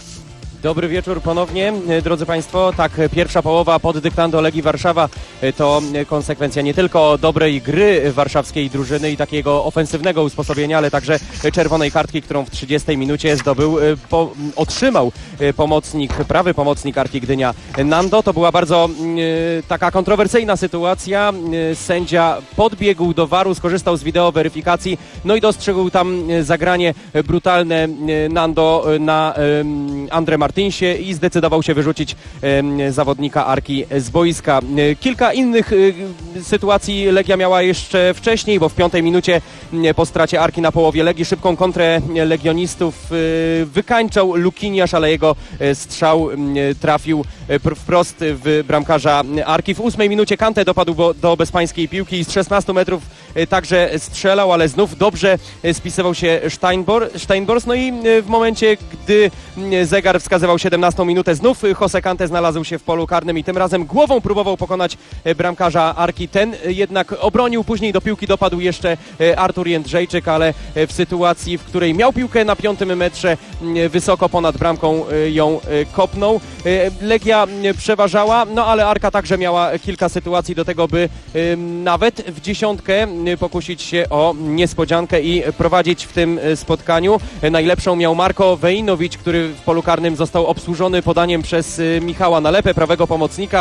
Dobry wieczór ponownie, drodzy Państwo. Tak, pierwsza połowa pod dyktando Legii Warszawa to konsekwencja nie tylko dobrej gry warszawskiej drużyny i takiego ofensywnego usposobienia, ale także czerwonej kartki, którą w trzydziestej minucie zdobył, po, otrzymał pomocnik, prawy pomocnik Arki Gdynia Nando. To była bardzo e, taka kontrowersyjna sytuacja. E, sędzia podbiegł do waru, skorzystał z wideo weryfikacji, no i dostrzegł tam zagranie brutalne e, Nando na e, Andre Martinsie i zdecydował się wyrzucić e, zawodnika Arki z boiska. E, kilka innych e, sytuacji Legia miała jeszcze wcześniej, bo w piątej minucie e, po stracie Arki na połowie Legii szybką kontrę legionistów e, wykańczał Lukiniasz, ale jego e, strzał e, trafił e, wprost w bramkarza Arki. W ósmej minucie Kante dopadł bo, do bezpańskiej piłki i z szesnastu metrów e, także strzelał, ale znów dobrze e, spisywał się Steinbor, Steinbors. No i e, w momencie, gdy e, zegar wskazywał siedemnastą minutę, znów Jose Kante znalazł się w polu karnym i tym razem głową próbował pokonać bramkarza Arki. Ten jednak obronił, później do piłki dopadł jeszcze Artur Jędrzejczyk, ale w sytuacji, w której miał piłkę na piątym metrze, wysoko ponad bramką ją kopnął. Legia przeważała, no ale Arka także miała kilka sytuacji do tego, by nawet w dziesiątkę pokusić się o niespodziankę i prowadzić w tym spotkaniu. Najlepszą miał Marko Wejnowicz, który w polu karnym został obsłużony podaniem przez Michała Nalepę, prawego pomocnika,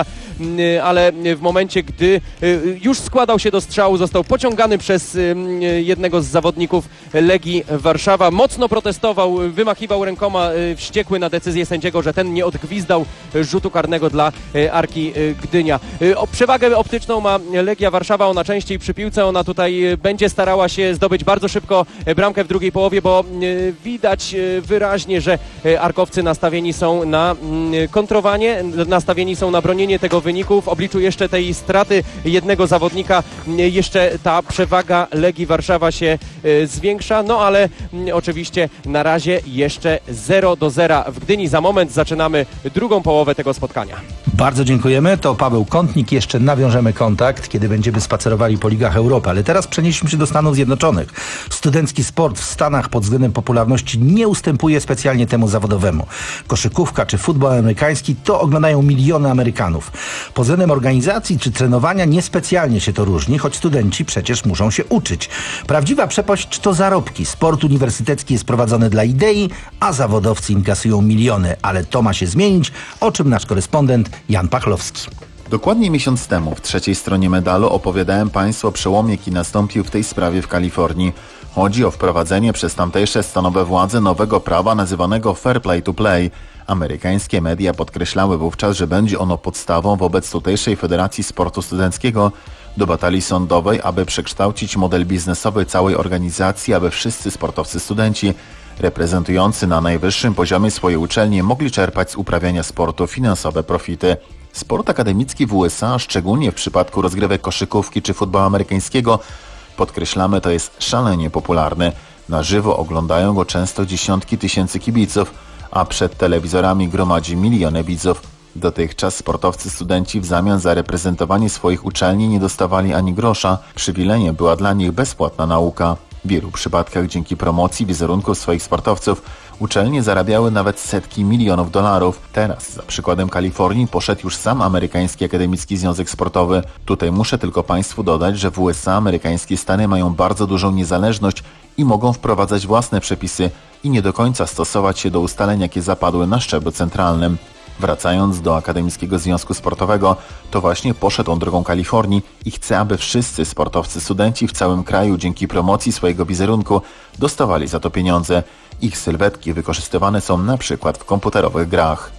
ale w momencie, gdy już składał się do strzału, został pociągany przez jednego z zawodników Legii Warszawa. Mocno protestował, wymachiwał rękoma, wściekły na decyzję sędziego, że ten nie odgwizdał rzutu karnego dla Arki Gdynia. O przewagę optyczną ma Legia Warszawa, ona częściej przy piłce, ona tutaj będzie starała się zdobyć bardzo szybko bramkę w drugiej połowie, bo widać wyraźnie, że arkowcy nastawieni są na kontrowanie, nastawieni są na bronienie tego wyniku. W obliczu jeszcze tej straty jednego zawodnika jeszcze ta przewaga Legii Warszawa się zwiększa, no ale oczywiście na razie jeszcze zero do zera w Gdyni. Za moment zaczynamy drugą połowę tego spotkania. Bardzo dziękujemy. To Paweł Kątnik. Jeszcze nawiążemy kontakt, kiedy będziemy spacerowali po ligach Europy. Ale teraz przenieśmy się do Stanów Zjednoczonych. Studencki sport w Stanach pod względem popularności nie ustępuje specjalnie temu zawodowemu. Koszykówka czy futbol amerykański to oglądają miliony Amerykanów. Pod względem organizacji czy trenowania niespecjalnie się to różni, choć studenci przecież muszą się uczyć. Prawdziwa przepaść to zarobki. Sport uniwersytecki jest prowadzony dla idei, a zawodowcy inkasują miliony. Ale to ma się zmienić, o czym nasz korespondent Jan Pachlowski. Dokładnie miesiąc temu w trzeciej stronie medalu opowiadałem Państwu o przełomie, jaki nastąpił w tej sprawie w Kalifornii. Chodzi o wprowadzenie przez tamtejsze stanowe władze nowego prawa nazywanego Fair Play to Play. Amerykańskie media podkreślały wówczas, że będzie ono podstawą wobec tutejszej Federacji Sportu Studenckiego do batalii sądowej, aby przekształcić model biznesowy całej organizacji, aby wszyscy sportowcy studenci reprezentujący na najwyższym poziomie swoje uczelnie mogli czerpać z uprawiania sportu finansowe profity. Sport akademicki w U S A, szczególnie w przypadku rozgrywek koszykówki czy futbolu amerykańskiego, podkreślamy, to jest szalenie popularny. Na żywo oglądają go często dziesiątki tysięcy kibiców, a przed telewizorami gromadzi miliony widzów. Dotychczas sportowcy studenci w zamian za reprezentowanie swoich uczelni nie dostawali ani grosza. Przywilejem była dla nich bezpłatna nauka. W wielu przypadkach dzięki promocji wizerunków swoich sportowców uczelnie zarabiały nawet setki milionów dolarów. Teraz, za przykładem Kalifornii, poszedł już sam Amerykański Akademicki Związek Sportowy. Tutaj muszę tylko Państwu dodać, że w U S A amerykańskie stany mają bardzo dużą niezależność i mogą wprowadzać własne przepisy i nie do końca stosować się do ustaleń, jakie zapadły na szczeblu centralnym. Wracając do Akademickiego Związku Sportowego, to właśnie poszedł on drogą Kalifornii i chce, aby wszyscy sportowcy studenci w całym kraju dzięki promocji swojego wizerunku dostawali za to pieniądze. Ich sylwetki wykorzystywane są na przykład w komputerowych grach.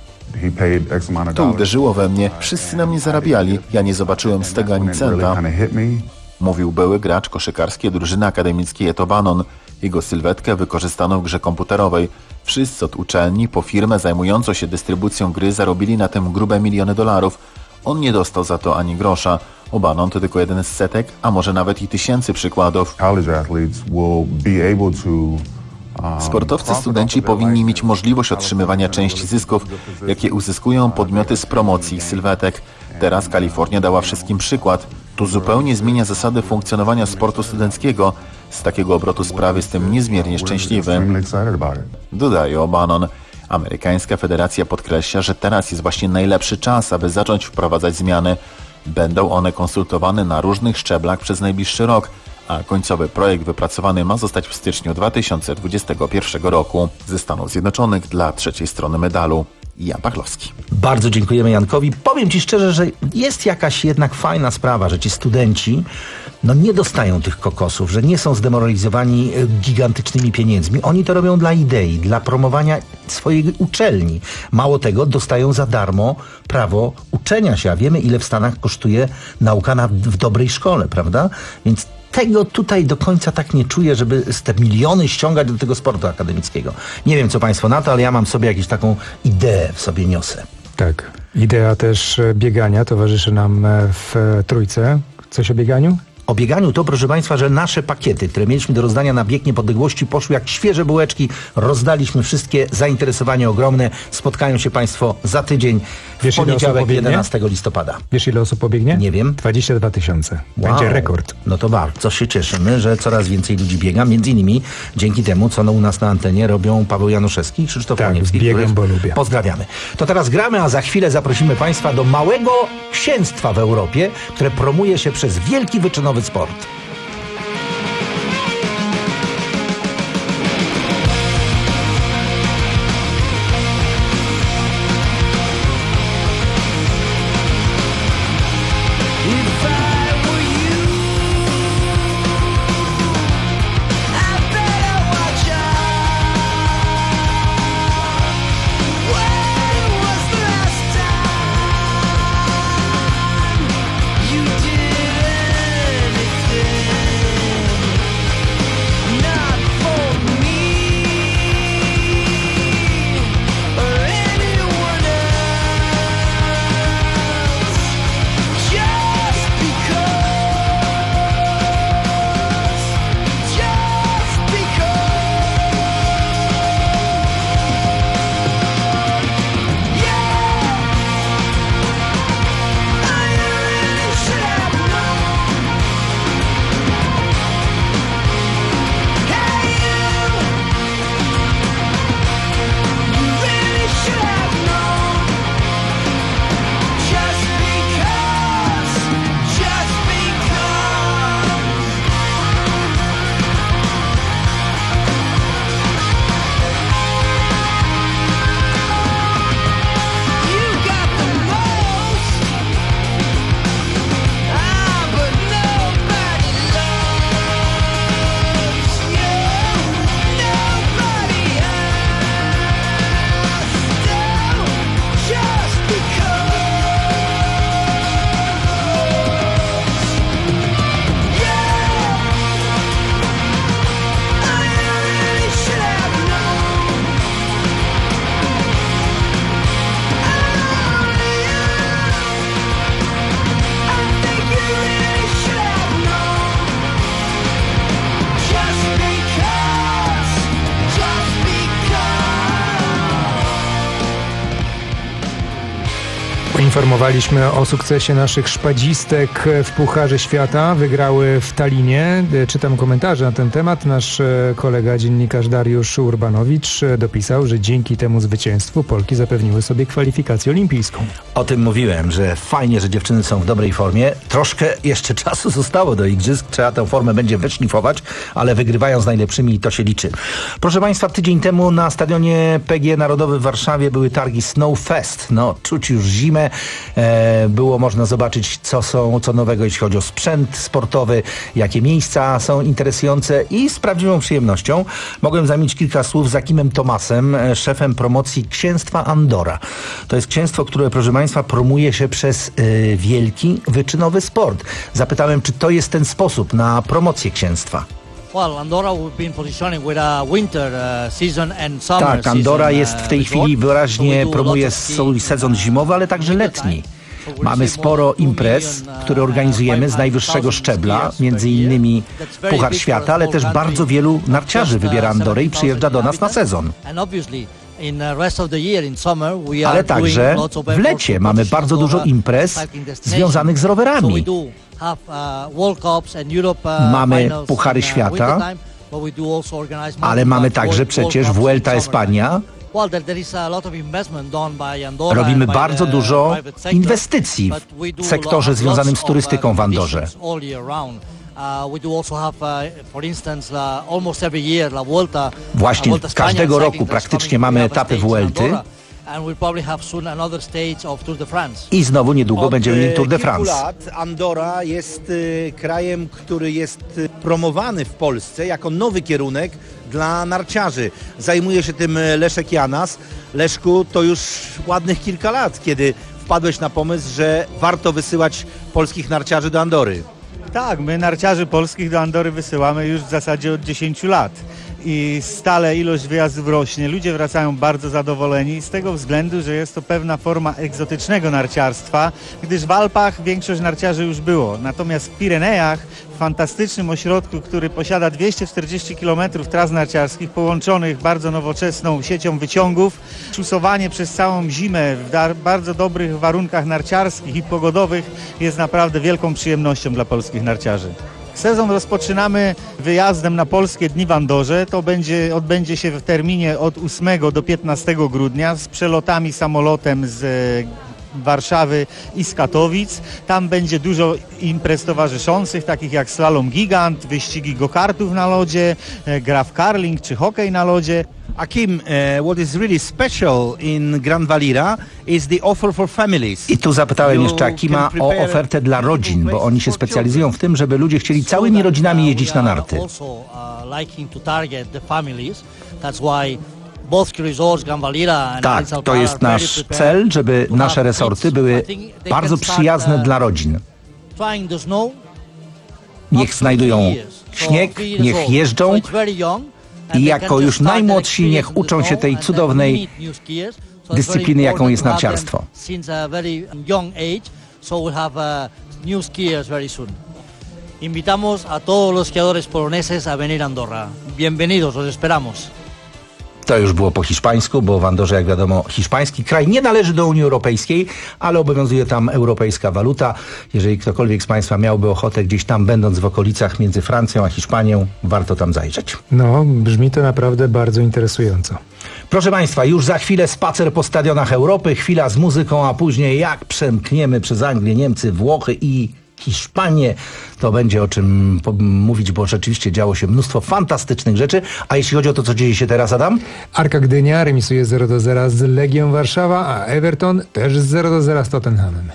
To uderzyło we mnie, wszyscy na mnie zarabiali, ja nie zobaczyłem z tego ani centa. Mówił były gracz koszykarskiej drużyny akademickiej Eto Bannon. Jego sylwetkę wykorzystano w grze komputerowej. Wszyscy od uczelni po firmę zajmującą się dystrybucją gry zarobili na tym grube miliony dolarów. On nie dostał za to ani grosza. Obanon to tylko jeden z setek, a może nawet i tysięcy przykładów. Sportowcy studenci powinni mieć możliwość otrzymywania części zysków, jakie uzyskują podmioty z promocji ich sylwetek. Teraz Kalifornia dała wszystkim przykład. To zupełnie zmienia zasady funkcjonowania sportu studenckiego. Z takiego obrotu sprawy jestem niezmiernie szczęśliwy, dodaje Obanon. Amerykańska federacja podkreśla, że teraz jest właśnie najlepszy czas, aby zacząć wprowadzać zmiany. Będą one konsultowane na różnych szczeblach przez najbliższy rok, a końcowy projekt wypracowany ma zostać w styczniu dwa tysiące dwudziestego pierwszego roku. Ze Stanów Zjednoczonych dla trzeciej strony medalu Jan Pachlowski. Bardzo dziękujemy Jankowi. Powiem Ci szczerze, że jest jakaś jednak fajna sprawa, że ci studenci no nie dostają tych kokosów, że nie są zdemoralizowani gigantycznymi pieniędzmi. Oni to robią dla idei, dla promowania swojej uczelni. Mało tego, dostają za darmo prawo uczenia się, a wiemy, ile w Stanach kosztuje nauka na, w dobrej szkole, prawda? Więc tego tutaj do końca tak nie czuję, żeby te miliony ściągać do tego sportu akademickiego. Nie wiem, co Państwo na to, ale ja mam sobie jakąś taką ideę w sobie niosę. Tak. Idea też biegania towarzyszy nam w Trójce. Coś o bieganiu? O bieganiu to, proszę Państwa, że nasze pakiety, które mieliśmy do rozdania na Bieg Niepodległości, poszły jak świeże bułeczki. Rozdaliśmy wszystkie, zainteresowanie ogromne. Spotkają się Państwo za tydzień, w Wiesz, poniedziałek jedenastego listopada. Wiesz, ile osób pobiegnie? Nie wiem. dwadzieścia dwa tysiące. Wow. Będzie rekord. No to bardzo się cieszymy, że coraz więcej ludzi biega. Między innymi dzięki temu, co no u nas na antenie robią Paweł Januszewski i Krzysztof Tak, Łaniewski, biegam, których bo lubię. pozdrawiamy. To teraz gramy, a za chwilę zaprosimy Państwa do małego księstwa w Europie, które promuje się przez wielki wyczynowy sport. Informowaliśmy o sukcesie naszych szpadzistek w Pucharze Świata. Wygrały w Tallinie. Czytam komentarze na ten temat. Nasz kolega, dziennikarz Dariusz Urbanowicz dopisał, że dzięki temu zwycięstwu Polki zapewniły sobie kwalifikację olimpijską. O tym mówiłem, że fajnie, że dziewczyny są w dobrej formie. Troszkę jeszcze czasu zostało do igrzysk. Trzeba tę formę będzie wyszlifować, ale wygrywają z najlepszymi i to się liczy. Proszę Państwa, tydzień temu na stadionie P G Narodowy w Warszawie były targi Snowfest. No, czuć już zimę. E, było można zobaczyć, co są, co nowego, jeśli chodzi o sprzęt sportowy, jakie miejsca są interesujące i z prawdziwą przyjemnością mogłem zamienić kilka słów z Akimem Tomasem, szefem promocji Księstwa Andora. To jest księstwo, które, proszę Państwa, promuje się przez y, wielki wyczynowy sport. Zapytałem, czy to jest ten sposób na promocję księstwa. Tak, Andorra jest w tej chwili wyraźnie promuje swój sezon zimowy, ale także letni. Mamy sporo imprez, które organizujemy z najwyższego szczebla, między innymi Puchar Świata, ale też bardzo wielu narciarzy wybiera Andorrę i przyjeżdża do nas na sezon. Ale także w lecie mamy bardzo dużo imprez związanych z rowerami. Mamy Puchary Świata, ale mamy także przecież Vuelta Espania. Robimy bardzo dużo inwestycji w sektorze związanym z turystyką w Andorze. Właśnie każdego roku praktycznie mamy etapy Vuelty. I znowu niedługo będziemy mieli Tour de France. Od kilku lat Andorra jest y, krajem, który jest y, promowany w Polsce jako nowy kierunek dla narciarzy. Zajmuje się tym Leszek Janas. Leszku, to już ładnych kilka lat, kiedy wpadłeś na pomysł, że warto wysyłać polskich narciarzy do Andory. Tak, my narciarzy polskich do Andory wysyłamy już w zasadzie od dziesięciu lat. I stale ilość wyjazdów rośnie. Ludzie wracają bardzo zadowoleni z tego względu, że jest to pewna forma egzotycznego narciarstwa, gdyż w Alpach większość narciarzy już było. Natomiast w Pirenejach, w fantastycznym ośrodku, który posiada dwieście czterdzieści kilometrów tras narciarskich połączonych bardzo nowoczesną siecią wyciągów, szusowanie przez całą zimę w bardzo dobrych warunkach narciarskich i pogodowych jest naprawdę wielką przyjemnością dla polskich narciarzy. Sezon rozpoczynamy wyjazdem na Polskie Dni w Andorze. To będzie, odbędzie się w terminie od ósmego do piętnastego grudnia z przelotami samolotem z Warszawy i z Katowic. Tam będzie dużo imprez towarzyszących, takich jak slalom gigant, wyścigi go-kartów na lodzie, gra w curling czy hokej na lodzie. Akim, uh, what is really special in Gran Valira is the offer for families. I tu zapytałem jeszcze Akima o ofertę dla rodzin, bo oni się specjalizują w tym, żeby ludzie chcieli całymi rodzinami jeździć na narty. Tak, to jest nasz cel, żeby nasze resorty były bardzo przyjazne dla rodzin. Niech znajdują śnieg, niech jeżdżą i jako już najmłodsi niech uczą się tej cudownej dyscypliny, jaką jest narciarstwo. Invitamos a todos los skiadores poloneses a venir a Andorra. Bienvenidos, los esperamos. To już było po hiszpańsku, bo w Andorze, jak wiadomo, hiszpański kraj nie należy do Unii Europejskiej, ale obowiązuje tam europejska waluta. Jeżeli ktokolwiek z Państwa miałby ochotę gdzieś tam, będąc w okolicach między Francją a Hiszpanią, warto tam zajrzeć. No, brzmi to naprawdę bardzo interesująco. Proszę Państwa, już za chwilę spacer po stadionach Europy, chwila z muzyką, a później jak przemkniemy przez Anglię, Niemcy, Włochy i Hiszpanię, to będzie o czym mówić, bo rzeczywiście działo się mnóstwo fantastycznych rzeczy. A jeśli chodzi o to, co dzieje się teraz, Adam? Arka Gdynia remisuje zero do zera z Legią Warszawa, a Everton też zero do zera z Tottenhamem.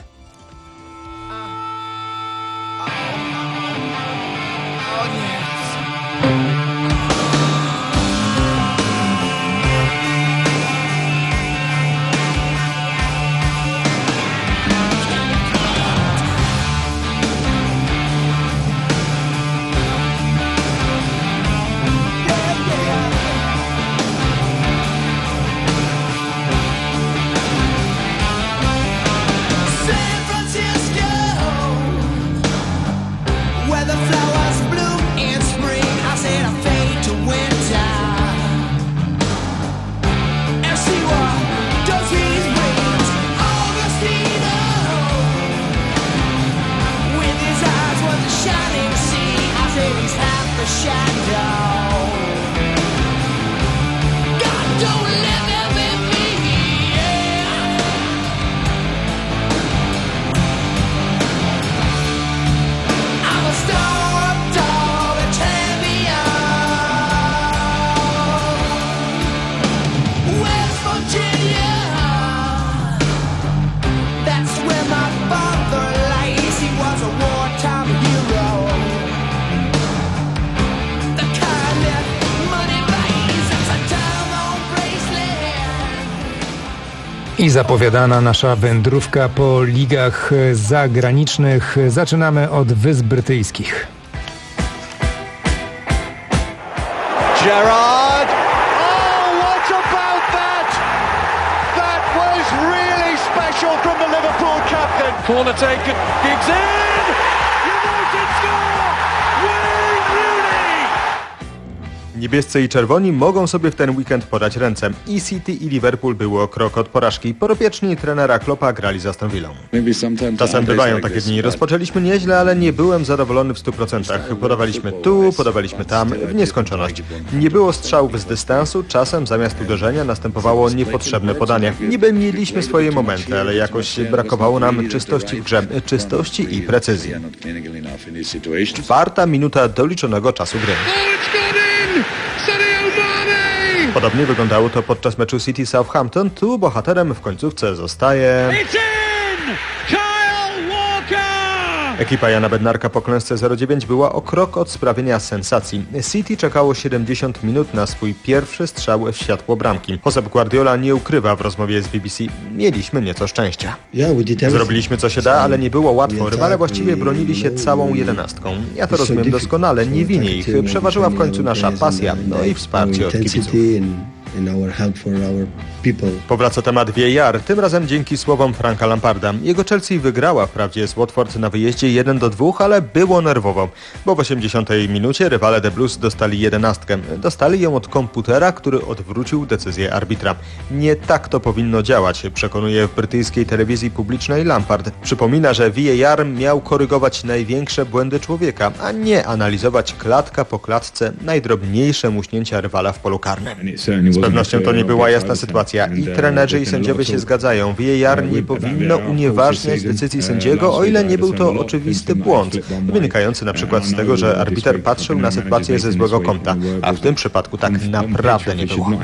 I zapowiadana nasza wędrówka po ligach zagranicznych. Zaczynamy od Wysp Brytyjskich. Gerrard. Oh, what about that? That was really special from the Liverpool captain. Corner taken, Giggs in. United score. Wayne Rooney. Niebiescy i czerwoni mogą sobie w ten weekend podać ręce. I City i Liverpool było o krok od porażki. Podopieczni trenera Kloppa grali z Aston Villą. Czasem bywają takie dni. Rozpoczęliśmy nieźle, ale nie byłem zadowolony w stu procentach. Podawaliśmy tu, podawaliśmy tam, w nieskończoność. Nie było strzałów z dystansu, czasem zamiast uderzenia następowało niepotrzebne podanie. Niby mieliśmy swoje momenty, ale jakoś brakowało nam czystości w grze, czystości i precyzji. Czwarta minuta doliczonego czasu gry. Podobnie wyglądało to podczas meczu City Southampton. Tu bohaterem w końcówce zostaje... Ekipa Jana Bednarka po klęsce zero dziewięć była o krok od sprawienia sensacji. City czekało siedemdziesiąt minut na swój pierwszy strzał w światło bramki. Josep Guardiola nie ukrywa w rozmowie z B B C: mieliśmy nieco szczęścia. Zrobiliśmy co się da, ale nie było łatwo. Rywale właściwie bronili się całą jedenastką. Ja to rozumiem doskonale, nie winię ich. Przeważyła w końcu nasza pasja, no i wsparcie od kibiców. Powraca temat V A R, tym razem dzięki słowom Franka Lamparda. Jego Chelsea wygrała wprawdzie z Watford na wyjeździe jeden do dwóch, ale było nerwowo, bo w osiemdziesiątej minucie rywale The Blues dostali jedenastkę. Dostali ją od komputera, który odwrócił decyzję arbitra. Nie tak to powinno działać, przekonuje w brytyjskiej telewizji publicznej Lampard. Przypomina, że V A R miał korygować największe błędy człowieka, a nie analizować klatka po klatce najdrobniejsze muśnięcia rywala w polu karnym. Z pewnością to nie była jasna sytuacja i trenerzy i sędziowie się zgadzają. V A R nie powinno unieważniać decyzji sędziego, o ile nie był to oczywisty błąd, wynikający na przykład z tego, że arbiter patrzył na sytuację ze złego kąta, a w tym przypadku tak naprawdę nie było.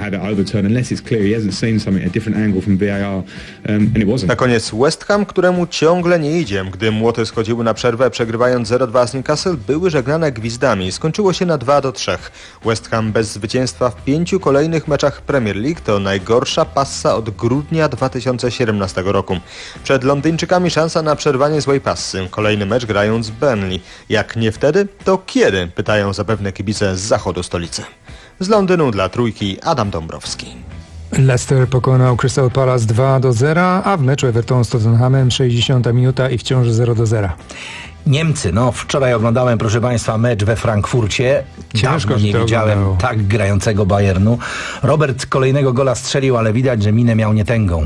Na koniec West Ham, któremu ciągle nie idzie. Gdy młoty schodziły na przerwę, przegrywając zero dwa z Newcastle, były żegnane gwizdami. Skończyło się na dwa do trzech. West Ham bez zwycięstwa w pięciu kolejnych meczach Premier League to najgorsza passa od grudnia dwa tysiące siedemnastego roku. Przed Londyńczykami szansa na przerwanie złej passy. Kolejny mecz grają z Burnley. Jak nie wtedy, to kiedy? Pytają zapewne kibice z zachodu stolicy. Z Londynu dla Trójki Adam Dąbrowski. Leicester pokonał Crystal Palace dwa do zera, a w meczu Everton z Tottenhamem sześćdziesiąta minuta i wciąż zero do zera. Niemcy, no wczoraj oglądałem, proszę Państwa, mecz we Frankfurcie. Ciężko nie widziałem oglądało. Tak grającego Bayernu. Robert kolejnego gola strzelił, ale widać, że minę miał nietęgą.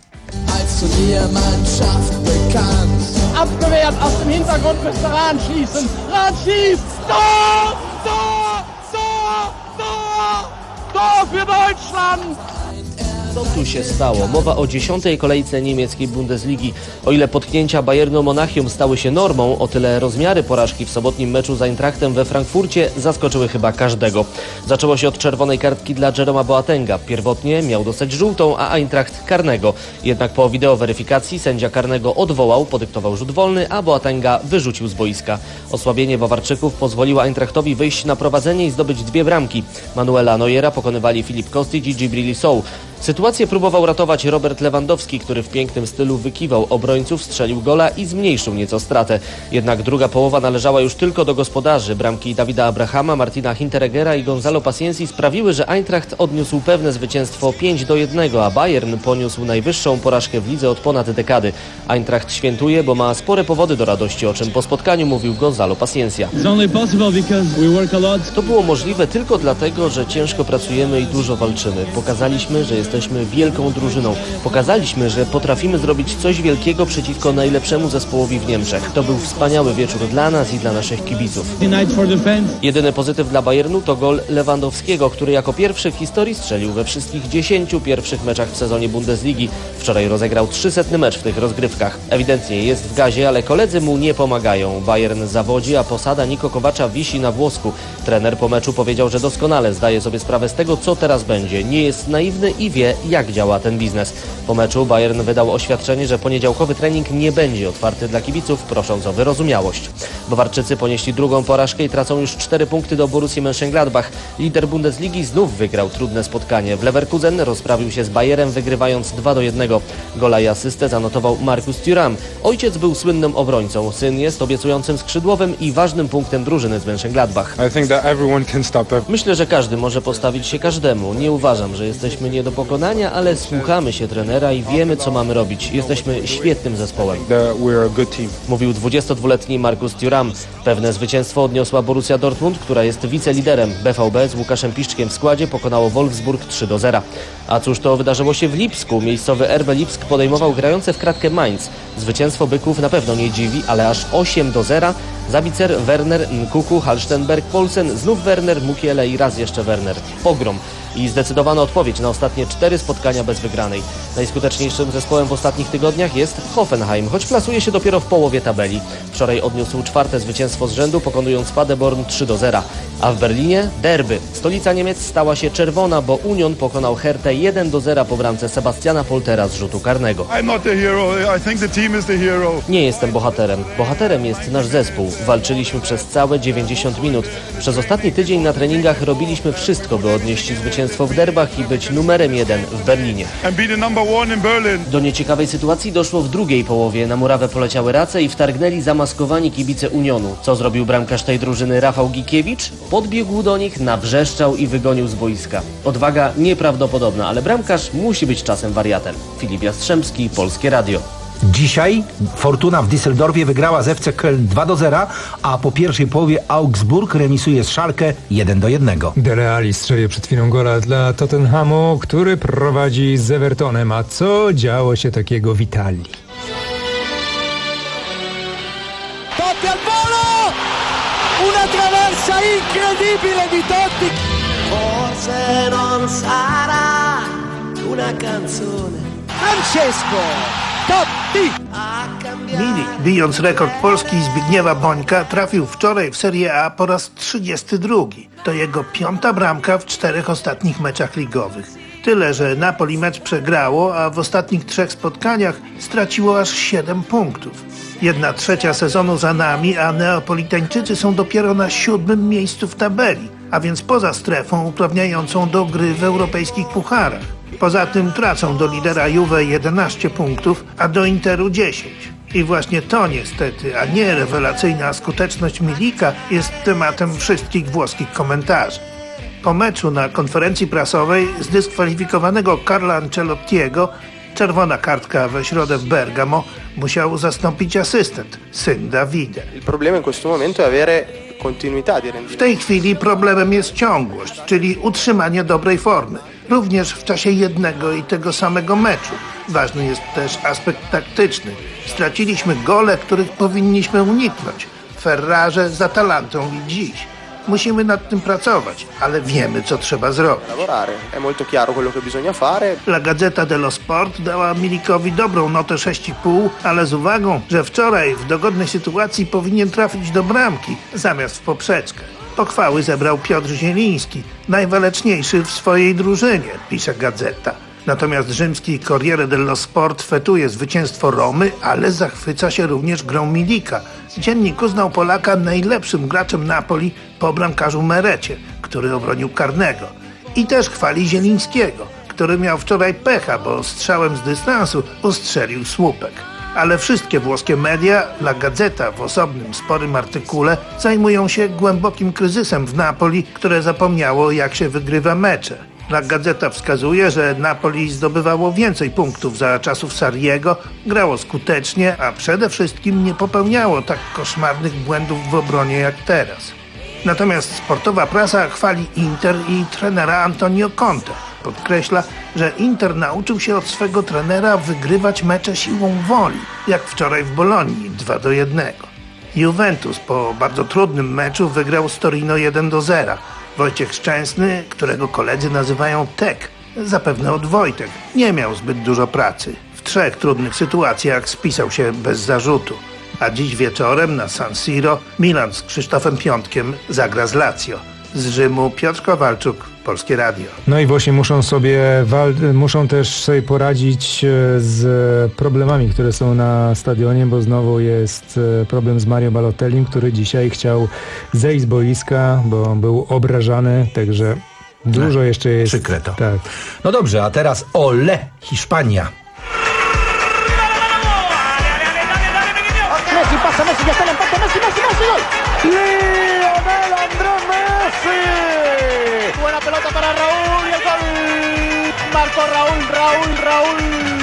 Abgewehrt aus dem Hintergrund müsste Rahn schießen. Rahn schießt! Tor! Tor! Tor! Tor! Tor für Deutschland! Co tu się stało? Mowa o dziesiątej kolejce niemieckiej Bundesligi. O ile potknięcia Bayernu Monachium stały się normą, o tyle rozmiary porażki w sobotnim meczu z Eintrachtem we Frankfurcie zaskoczyły chyba każdego. Zaczęło się od czerwonej kartki dla Jeroma Boatenga. Pierwotnie miał dostać żółtą, a Eintracht karnego. Jednak po wideoweryfikacji sędzia karnego odwołał, podyktował rzut wolny, a Boatenga wyrzucił z boiska. Osłabienie Bawarczyków pozwoliło Eintrachtowi wyjść na prowadzenie i zdobyć dwie bramki. Manuela Neuera pokonywali Filip Kostic i Djibril Sow. Sytuację próbował ratować Robert Lewandowski, który w pięknym stylu wykiwał obrońców, strzelił gola i zmniejszył nieco stratę. Jednak druga połowa należała już tylko do gospodarzy. Bramki Davida Abrahama, Martina Hintereggera i Gonzalo Pacienzi sprawiły, że Eintracht odniósł pewne zwycięstwo pięć do jednego, a Bayern poniósł najwyższą porażkę w lidze od ponad dekady. Eintracht świętuje, bo ma spore powody do radości, o czym po spotkaniu mówił Gonzalo Paciencia. To było możliwe tylko dlatego, że ciężko pracujemy i dużo walczymy. Pokazaliśmy, że jest Jesteśmy wielką drużyną. Pokazaliśmy, że potrafimy zrobić coś wielkiego przeciwko najlepszemu zespołowi w Niemczech. To był wspaniały wieczór dla nas i dla naszych kibiców. Jedyny pozytyw dla Bayernu to gol Lewandowskiego, który jako pierwszy w historii strzelił we wszystkich dziesięciu pierwszych meczach w sezonie Bundesligi. Wczoraj rozegrał trzysetny mecz w tych rozgrywkach. Ewidentnie jest w gazie, ale koledzy mu nie pomagają. Bayern zawodzi, a posada Niko Kowacza wisi na włosku. Trener po meczu powiedział, że doskonale zdaje sobie sprawę z tego, co teraz będzie. Nie jest naiwny i wie, wie, jak działa ten biznes. Po meczu Bayern wydał oświadczenie, że poniedziałkowy trening nie będzie otwarty dla kibiców, prosząc o wyrozumiałość. Bawarczycy ponieśli drugą porażkę i tracą już cztery punkty do Borussii Mönchengladbach. Lider Bundesligi znów wygrał trudne spotkanie. W Leverkusen rozprawił się z Bayerem, wygrywając dwa do jednego. Gola i asystę zanotował Marcus Thuram. Ojciec był słynnym obrońcą, syn jest obiecującym skrzydłowym i ważnym punktem drużyny z Mönchengladbach. Myślę, że każdy może postawić się każdemu. Nie uważam, że jesteśmy nie do pokonania, ale słuchamy się trenera i wiemy, co mamy robić. Jesteśmy świetnym zespołem. Mówił dwudziestodwuletni Marcus Thuram. Pewne zwycięstwo odniosła Borussia Dortmund, która jest wiceliderem. B V B z Łukaszem Piszczkiem w składzie pokonało Wolfsburg trzy do zera. A cóż to wydarzyło się w Lipsku? Miejscowy R B Lipsk podejmował grające w kratkę Mainz. Zwycięstwo Byków na pewno nie dziwi, ale aż osiem do zera. Zabicer, Werner, Nkuku, Halstenberg, Poulsen, znów Werner, Mukiele i raz jeszcze Werner. Pogrom. I zdecydowana odpowiedź na ostatnie cztery spotkania bez wygranej. Najskuteczniejszym zespołem w ostatnich tygodniach jest Hoffenheim, choć plasuje się dopiero w połowie tabeli. Wczoraj odniósł czwarte zwycięstwo z rzędu, pokonując Paderborn trzy do zera. A w Berlinie derby. Stolica Niemiec stała się czerwona, bo Union pokonał Hertę jeden do zera po bramce Sebastiana Poltera z rzutu karnego. Nie jestem bohaterem. Bohaterem jest nasz zespół. Walczyliśmy przez całe dziewięćdziesiąt minut. Przez ostatni tydzień na treningach robiliśmy wszystko, by odnieść zwycięstwo w derbach i być numerem jeden w Berlinie. Do nieciekawej sytuacji doszło w drugiej połowie. Na murawę poleciały race i wtargnęli zamaskowani kibice Unionu. Co zrobił bramkarz tej drużyny Rafał Gikiewicz? Podbiegł do nich, nabrzeszczał i wygonił z boiska. Odwaga nieprawdopodobna, ale bramkarz musi być czasem wariatem. Filip Jastrzębski, Polskie Radio. Dzisiaj Fortuna w Düsseldorfie wygrała z F C Köln dwa do zera, a po pierwszej połowie Augsburg remisuje z Schalke jeden do jednego. Dele Alli strzelił przed chwilą gola dla Tottenhamu, który prowadzi z Evertonem. A co działo się takiego w Italii? Totti al volo! Una traversa incredibile di Totti! Forse non sarà una canzone. Francesco Totti! Milik, bijąc rekord Polski Zbigniewa Bońka, trafił wczoraj w Serie A po raz trzydziesty drugi. To jego piąta bramka w czterech ostatnich meczach ligowych. Tyle, że Napoli mecz przegrało, a w ostatnich trzech spotkaniach straciło aż siedem punktów. Jedna trzecia sezonu za nami, a Neapolitańczycy są dopiero na siódmym miejscu w tabeli, a więc poza strefą uprawniającą do gry w europejskich pucharach. Poza tym tracą do lidera Juve jedenaście punktów, a do Interu dziesięć. I właśnie to niestety, a nie rewelacyjna skuteczność Milika jest tematem wszystkich włoskich komentarzy. Po meczu na konferencji prasowej zdyskwalifikowanego Carlo Ancelottiego, czerwona kartka we środę w Bergamo, musiał zastąpić asystent, syn Davide. W tej chwili problemem jest ciągłość, czyli utrzymanie dobrej formy, również w czasie jednego i tego samego meczu. Ważny jest też aspekt taktyczny. Straciliśmy gole, których powinniśmy uniknąć. Ferrarze z Atalantą i dziś. Musimy nad tym pracować, ale wiemy, co trzeba zrobić. La Gazzetta dello Sport dała Milikowi dobrą notę sześć i pół, ale z uwagą, że wczoraj w dogodnej sytuacji powinien trafić do bramki, zamiast w poprzeczkę. Pochwały zebrał Piotr Zieliński, najwaleczniejszy w swojej drużynie, pisze Gazeta. Natomiast rzymski Corriere dello Sport fetuje zwycięstwo Romy, ale zachwyca się również grą Milika. Dziennik uznał Polaka najlepszym graczem Napoli po bramkarzu Merecie, który obronił karnego. I też chwali Zielińskiego, który miał wczoraj pecha, bo strzałem z dystansu ustrzelił słupek. Ale wszystkie włoskie media, La Gazzetta w osobnym, sporym artykule, zajmują się głębokim kryzysem w Napoli, które zapomniało, jak się wygrywa mecze. La Gazzetta wskazuje, że Napoli zdobywało więcej punktów za czasów Sarriego, grało skutecznie, a przede wszystkim nie popełniało tak koszmarnych błędów w obronie jak teraz. Natomiast sportowa prasa chwali Inter i trenera Antonio Conte. Podkreśla, że Inter nauczył się od swego trenera wygrywać mecze siłą woli, jak wczoraj w Bolonii dwa do jednego. Juventus po bardzo trudnym meczu wygrał z Torino jeden do zera. Wojciech Szczęsny, którego koledzy nazywają Tek, zapewne od Wojtek, nie miał zbyt dużo pracy. W trzech trudnych sytuacjach spisał się bez zarzutu. A dziś wieczorem na San Siro Milan z Krzysztofem Piątkiem zagra z Lazio. Z Rzymu Piotr Kowalczuk, Polskie Radio. No i Włosi muszą sobie wal- muszą też sobie poradzić z problemami, które są na stadionie, bo znowu jest problem z Mario Balotellim, który dzisiaj chciał zejść z boiska, bo był obrażany, także dużo Nie, jeszcze jest. Przykre to. Tak. No dobrze, a teraz ole, Hiszpania. Messi pasa, Messi, ya está el empate, Messi, Messi, Messi, gol. Lionel Andrés Messi. Buena pelota para Raúl y el gol. Marcó Raúl, Raúl, Raúl.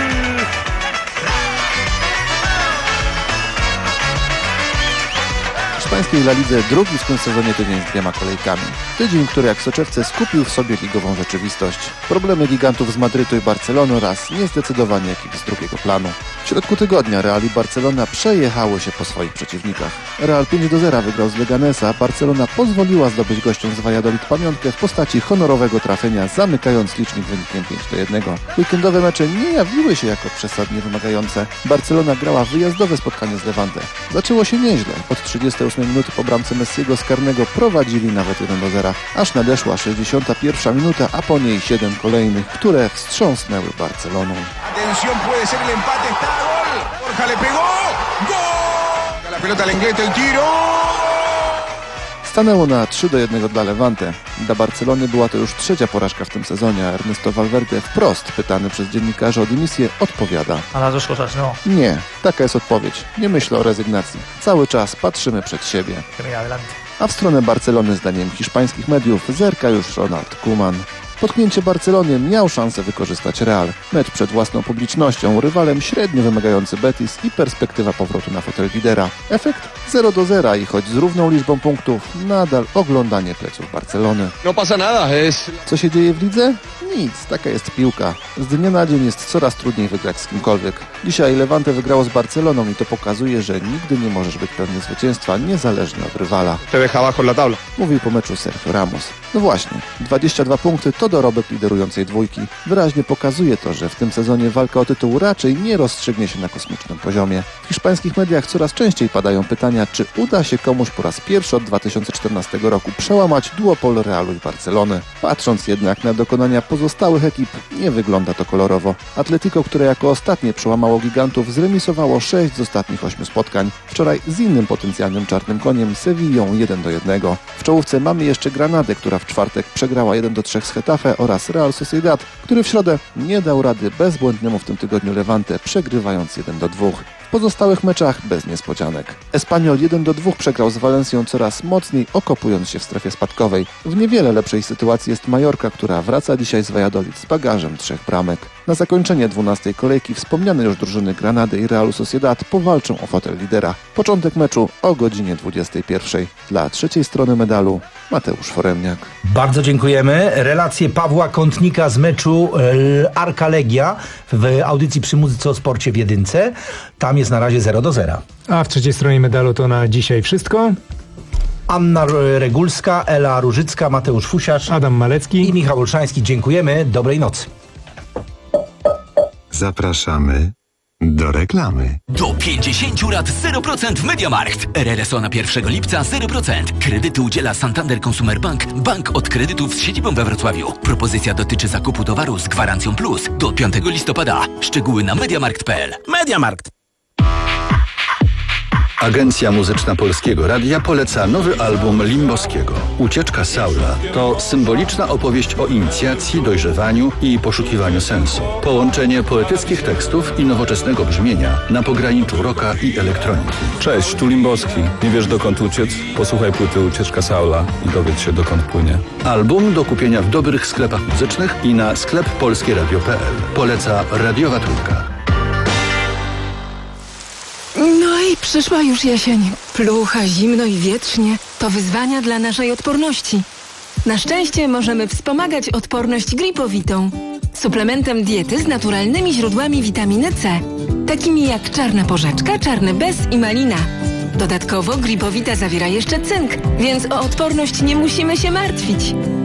W hiszpańskiej La Lidze drugi w tym sezonie tydzień z dwiema kolejkami. Tydzień, który jak w soczewce skupił w sobie ligową rzeczywistość. Problemy gigantów z Madrytu i Barcelony oraz niezdecydowanie ekip z drugiego planu. W środku tygodnia Real i Barcelona przejechały się po swoich przeciwnikach. Real pięć do zera wygrał z Leganesa, Barcelona pozwoliła zdobyć gościom z Valladolid pamiątkę w postaci honorowego trafienia, zamykając licznik wynikiem pięć do jednego. Weekendowe mecze nie jawiły się jako przesadnie wymagające. Barcelona grała wyjazdowe spotkanie z Levante. Zaczęło się nieźle. Od trzydziestej ósmej minuty po bramce Messiego z karnego prowadzili nawet jeden do zera. Aż nadeszła sześćdziesiąta pierwsza minuta, a po niej siedem kolejnych, które wstrząsnęły Barceloną. Atención, puede ser el empate, está gol. Borja le pegó. Gol. La pelota al inglés, el tiro. Stanęło na trzy do jednego dla Levante. Dla Barcelony była to już trzecia porażka w tym sezonie, a Ernesto Valverde wprost, pytany przez dziennikarzy o dymisję, odpowiada. A las dos cosas no. Nie, taka jest odpowiedź. Nie myślę o rezygnacji. Cały czas patrzymy przed siebie. A w stronę Barcelony, zdaniem hiszpańskich mediów, zerka już Ronald Koeman. Potknięcie Barcelony miał szansę wykorzystać Real. Mecz przed własną publicznością, rywalem średnio wymagający Betis i perspektywa powrotu na fotel lidera. Efekt zero do zera i choć z równą liczbą punktów, nadal oglądanie pleców Barcelony. No pasa nada, es... Co się dzieje w lidze? Nic, taka jest piłka. Z dnia na dzień jest coraz trudniej wygrać z kimkolwiek. Dzisiaj Levante wygrało z Barceloną i to pokazuje, że nigdy nie możesz być pewny zwycięstwa niezależnie od rywala. Te deja abajo la tabla. Mówił po meczu Sergio Ramos. No właśnie, dwadzieścia dwa punkty to dorobek liderującej dwójki. Wyraźnie pokazuje to, że w tym sezonie walka o tytuł raczej nie rozstrzygnie się na kosmicznym poziomie. W hiszpańskich mediach coraz częściej padają pytania, czy uda się komuś po raz pierwszy od dwa tysiące czternastego roku przełamać duopol Realu i Barcelony. Patrząc jednak na dokonania pozostałych ekip, nie wygląda to kolorowo. Atletico, które jako ostatnie przełamało gigantów, zremisowało sześć z ostatnich ośmiu spotkań. Wczoraj z innym potencjalnym czarnym koniem, Sewillą jeden do jednego. W czołówce mamy jeszcze Granadę, która w czwartek przegrała jeden do trzech z Getafe, oraz Real Sociedad, który w środę nie dał rady bezbłędnemu w tym tygodniu Levante, przegrywając jeden do dwóch. W pozostałych meczach bez niespodzianek. Espanyol jeden do dwóch przegrał z Valencją, coraz mocniej okopując się w strefie spadkowej. W niewiele lepszej sytuacji jest Majorka, która wraca dzisiaj z Valladolid z bagażem trzech bramek. Na zakończenie dwunastej kolejki wspomniane już drużyny Granady i Realu Sociedad powalczą o fotel lidera. Początek meczu o godzinie dwudziestej pierwszej. Dla trzeciej strony medalu Mateusz Foremniak. Bardzo dziękujemy. Relacje Pawła Kątnika z meczu e, Arka Legia w audycji Przy Muzyce o Sporcie w Jedynce. Tam jest na razie zero do zera. A w trzeciej stronie medalu to na dzisiaj wszystko. Anna Regulska, Ela Różycka, Mateusz Fusiarz, Adam Malecki i Michał Olszański. Dziękujemy. Dobrej nocy. Zapraszamy do reklamy. Do pięćdziesiąt lat zero procent w MediaMarkt. R R S O na pierwszego lipca zero procent. Kredyty udziela Santander Consumer Bank, bank od kredytów z siedzibą we Wrocławiu. Propozycja dotyczy zakupu towaru z gwarancją plus do piątego listopada. Szczegóły na mediamarkt kropka p l. MediaMarkt. Agencja Muzyczna Polskiego Radia poleca nowy album Limboskiego. Ucieczka Saula to symboliczna opowieść o inicjacji, dojrzewaniu i poszukiwaniu sensu. Połączenie poetyckich tekstów i nowoczesnego brzmienia na pograniczu rocka i elektroniki. Cześć, tu Limboski. Nie wiesz dokąd uciec? Posłuchaj płyty Ucieczka Saula i dowiedz się dokąd płynie. Album do kupienia w dobrych sklepach muzycznych i na sklep polskieradio kropka p l. Poleca Radiowa Trójka. No i przyszła już jesień. Plucha, zimno i wietrznie. To wyzwania dla naszej odporności. Na szczęście możemy wspomagać odporność Gripowitą. Suplementem diety z naturalnymi źródłami witaminy C. Takimi jak czarna porzeczka, czarny bez i malina. Dodatkowo Gripowita zawiera jeszcze cynk, więc o odporność nie musimy się martwić.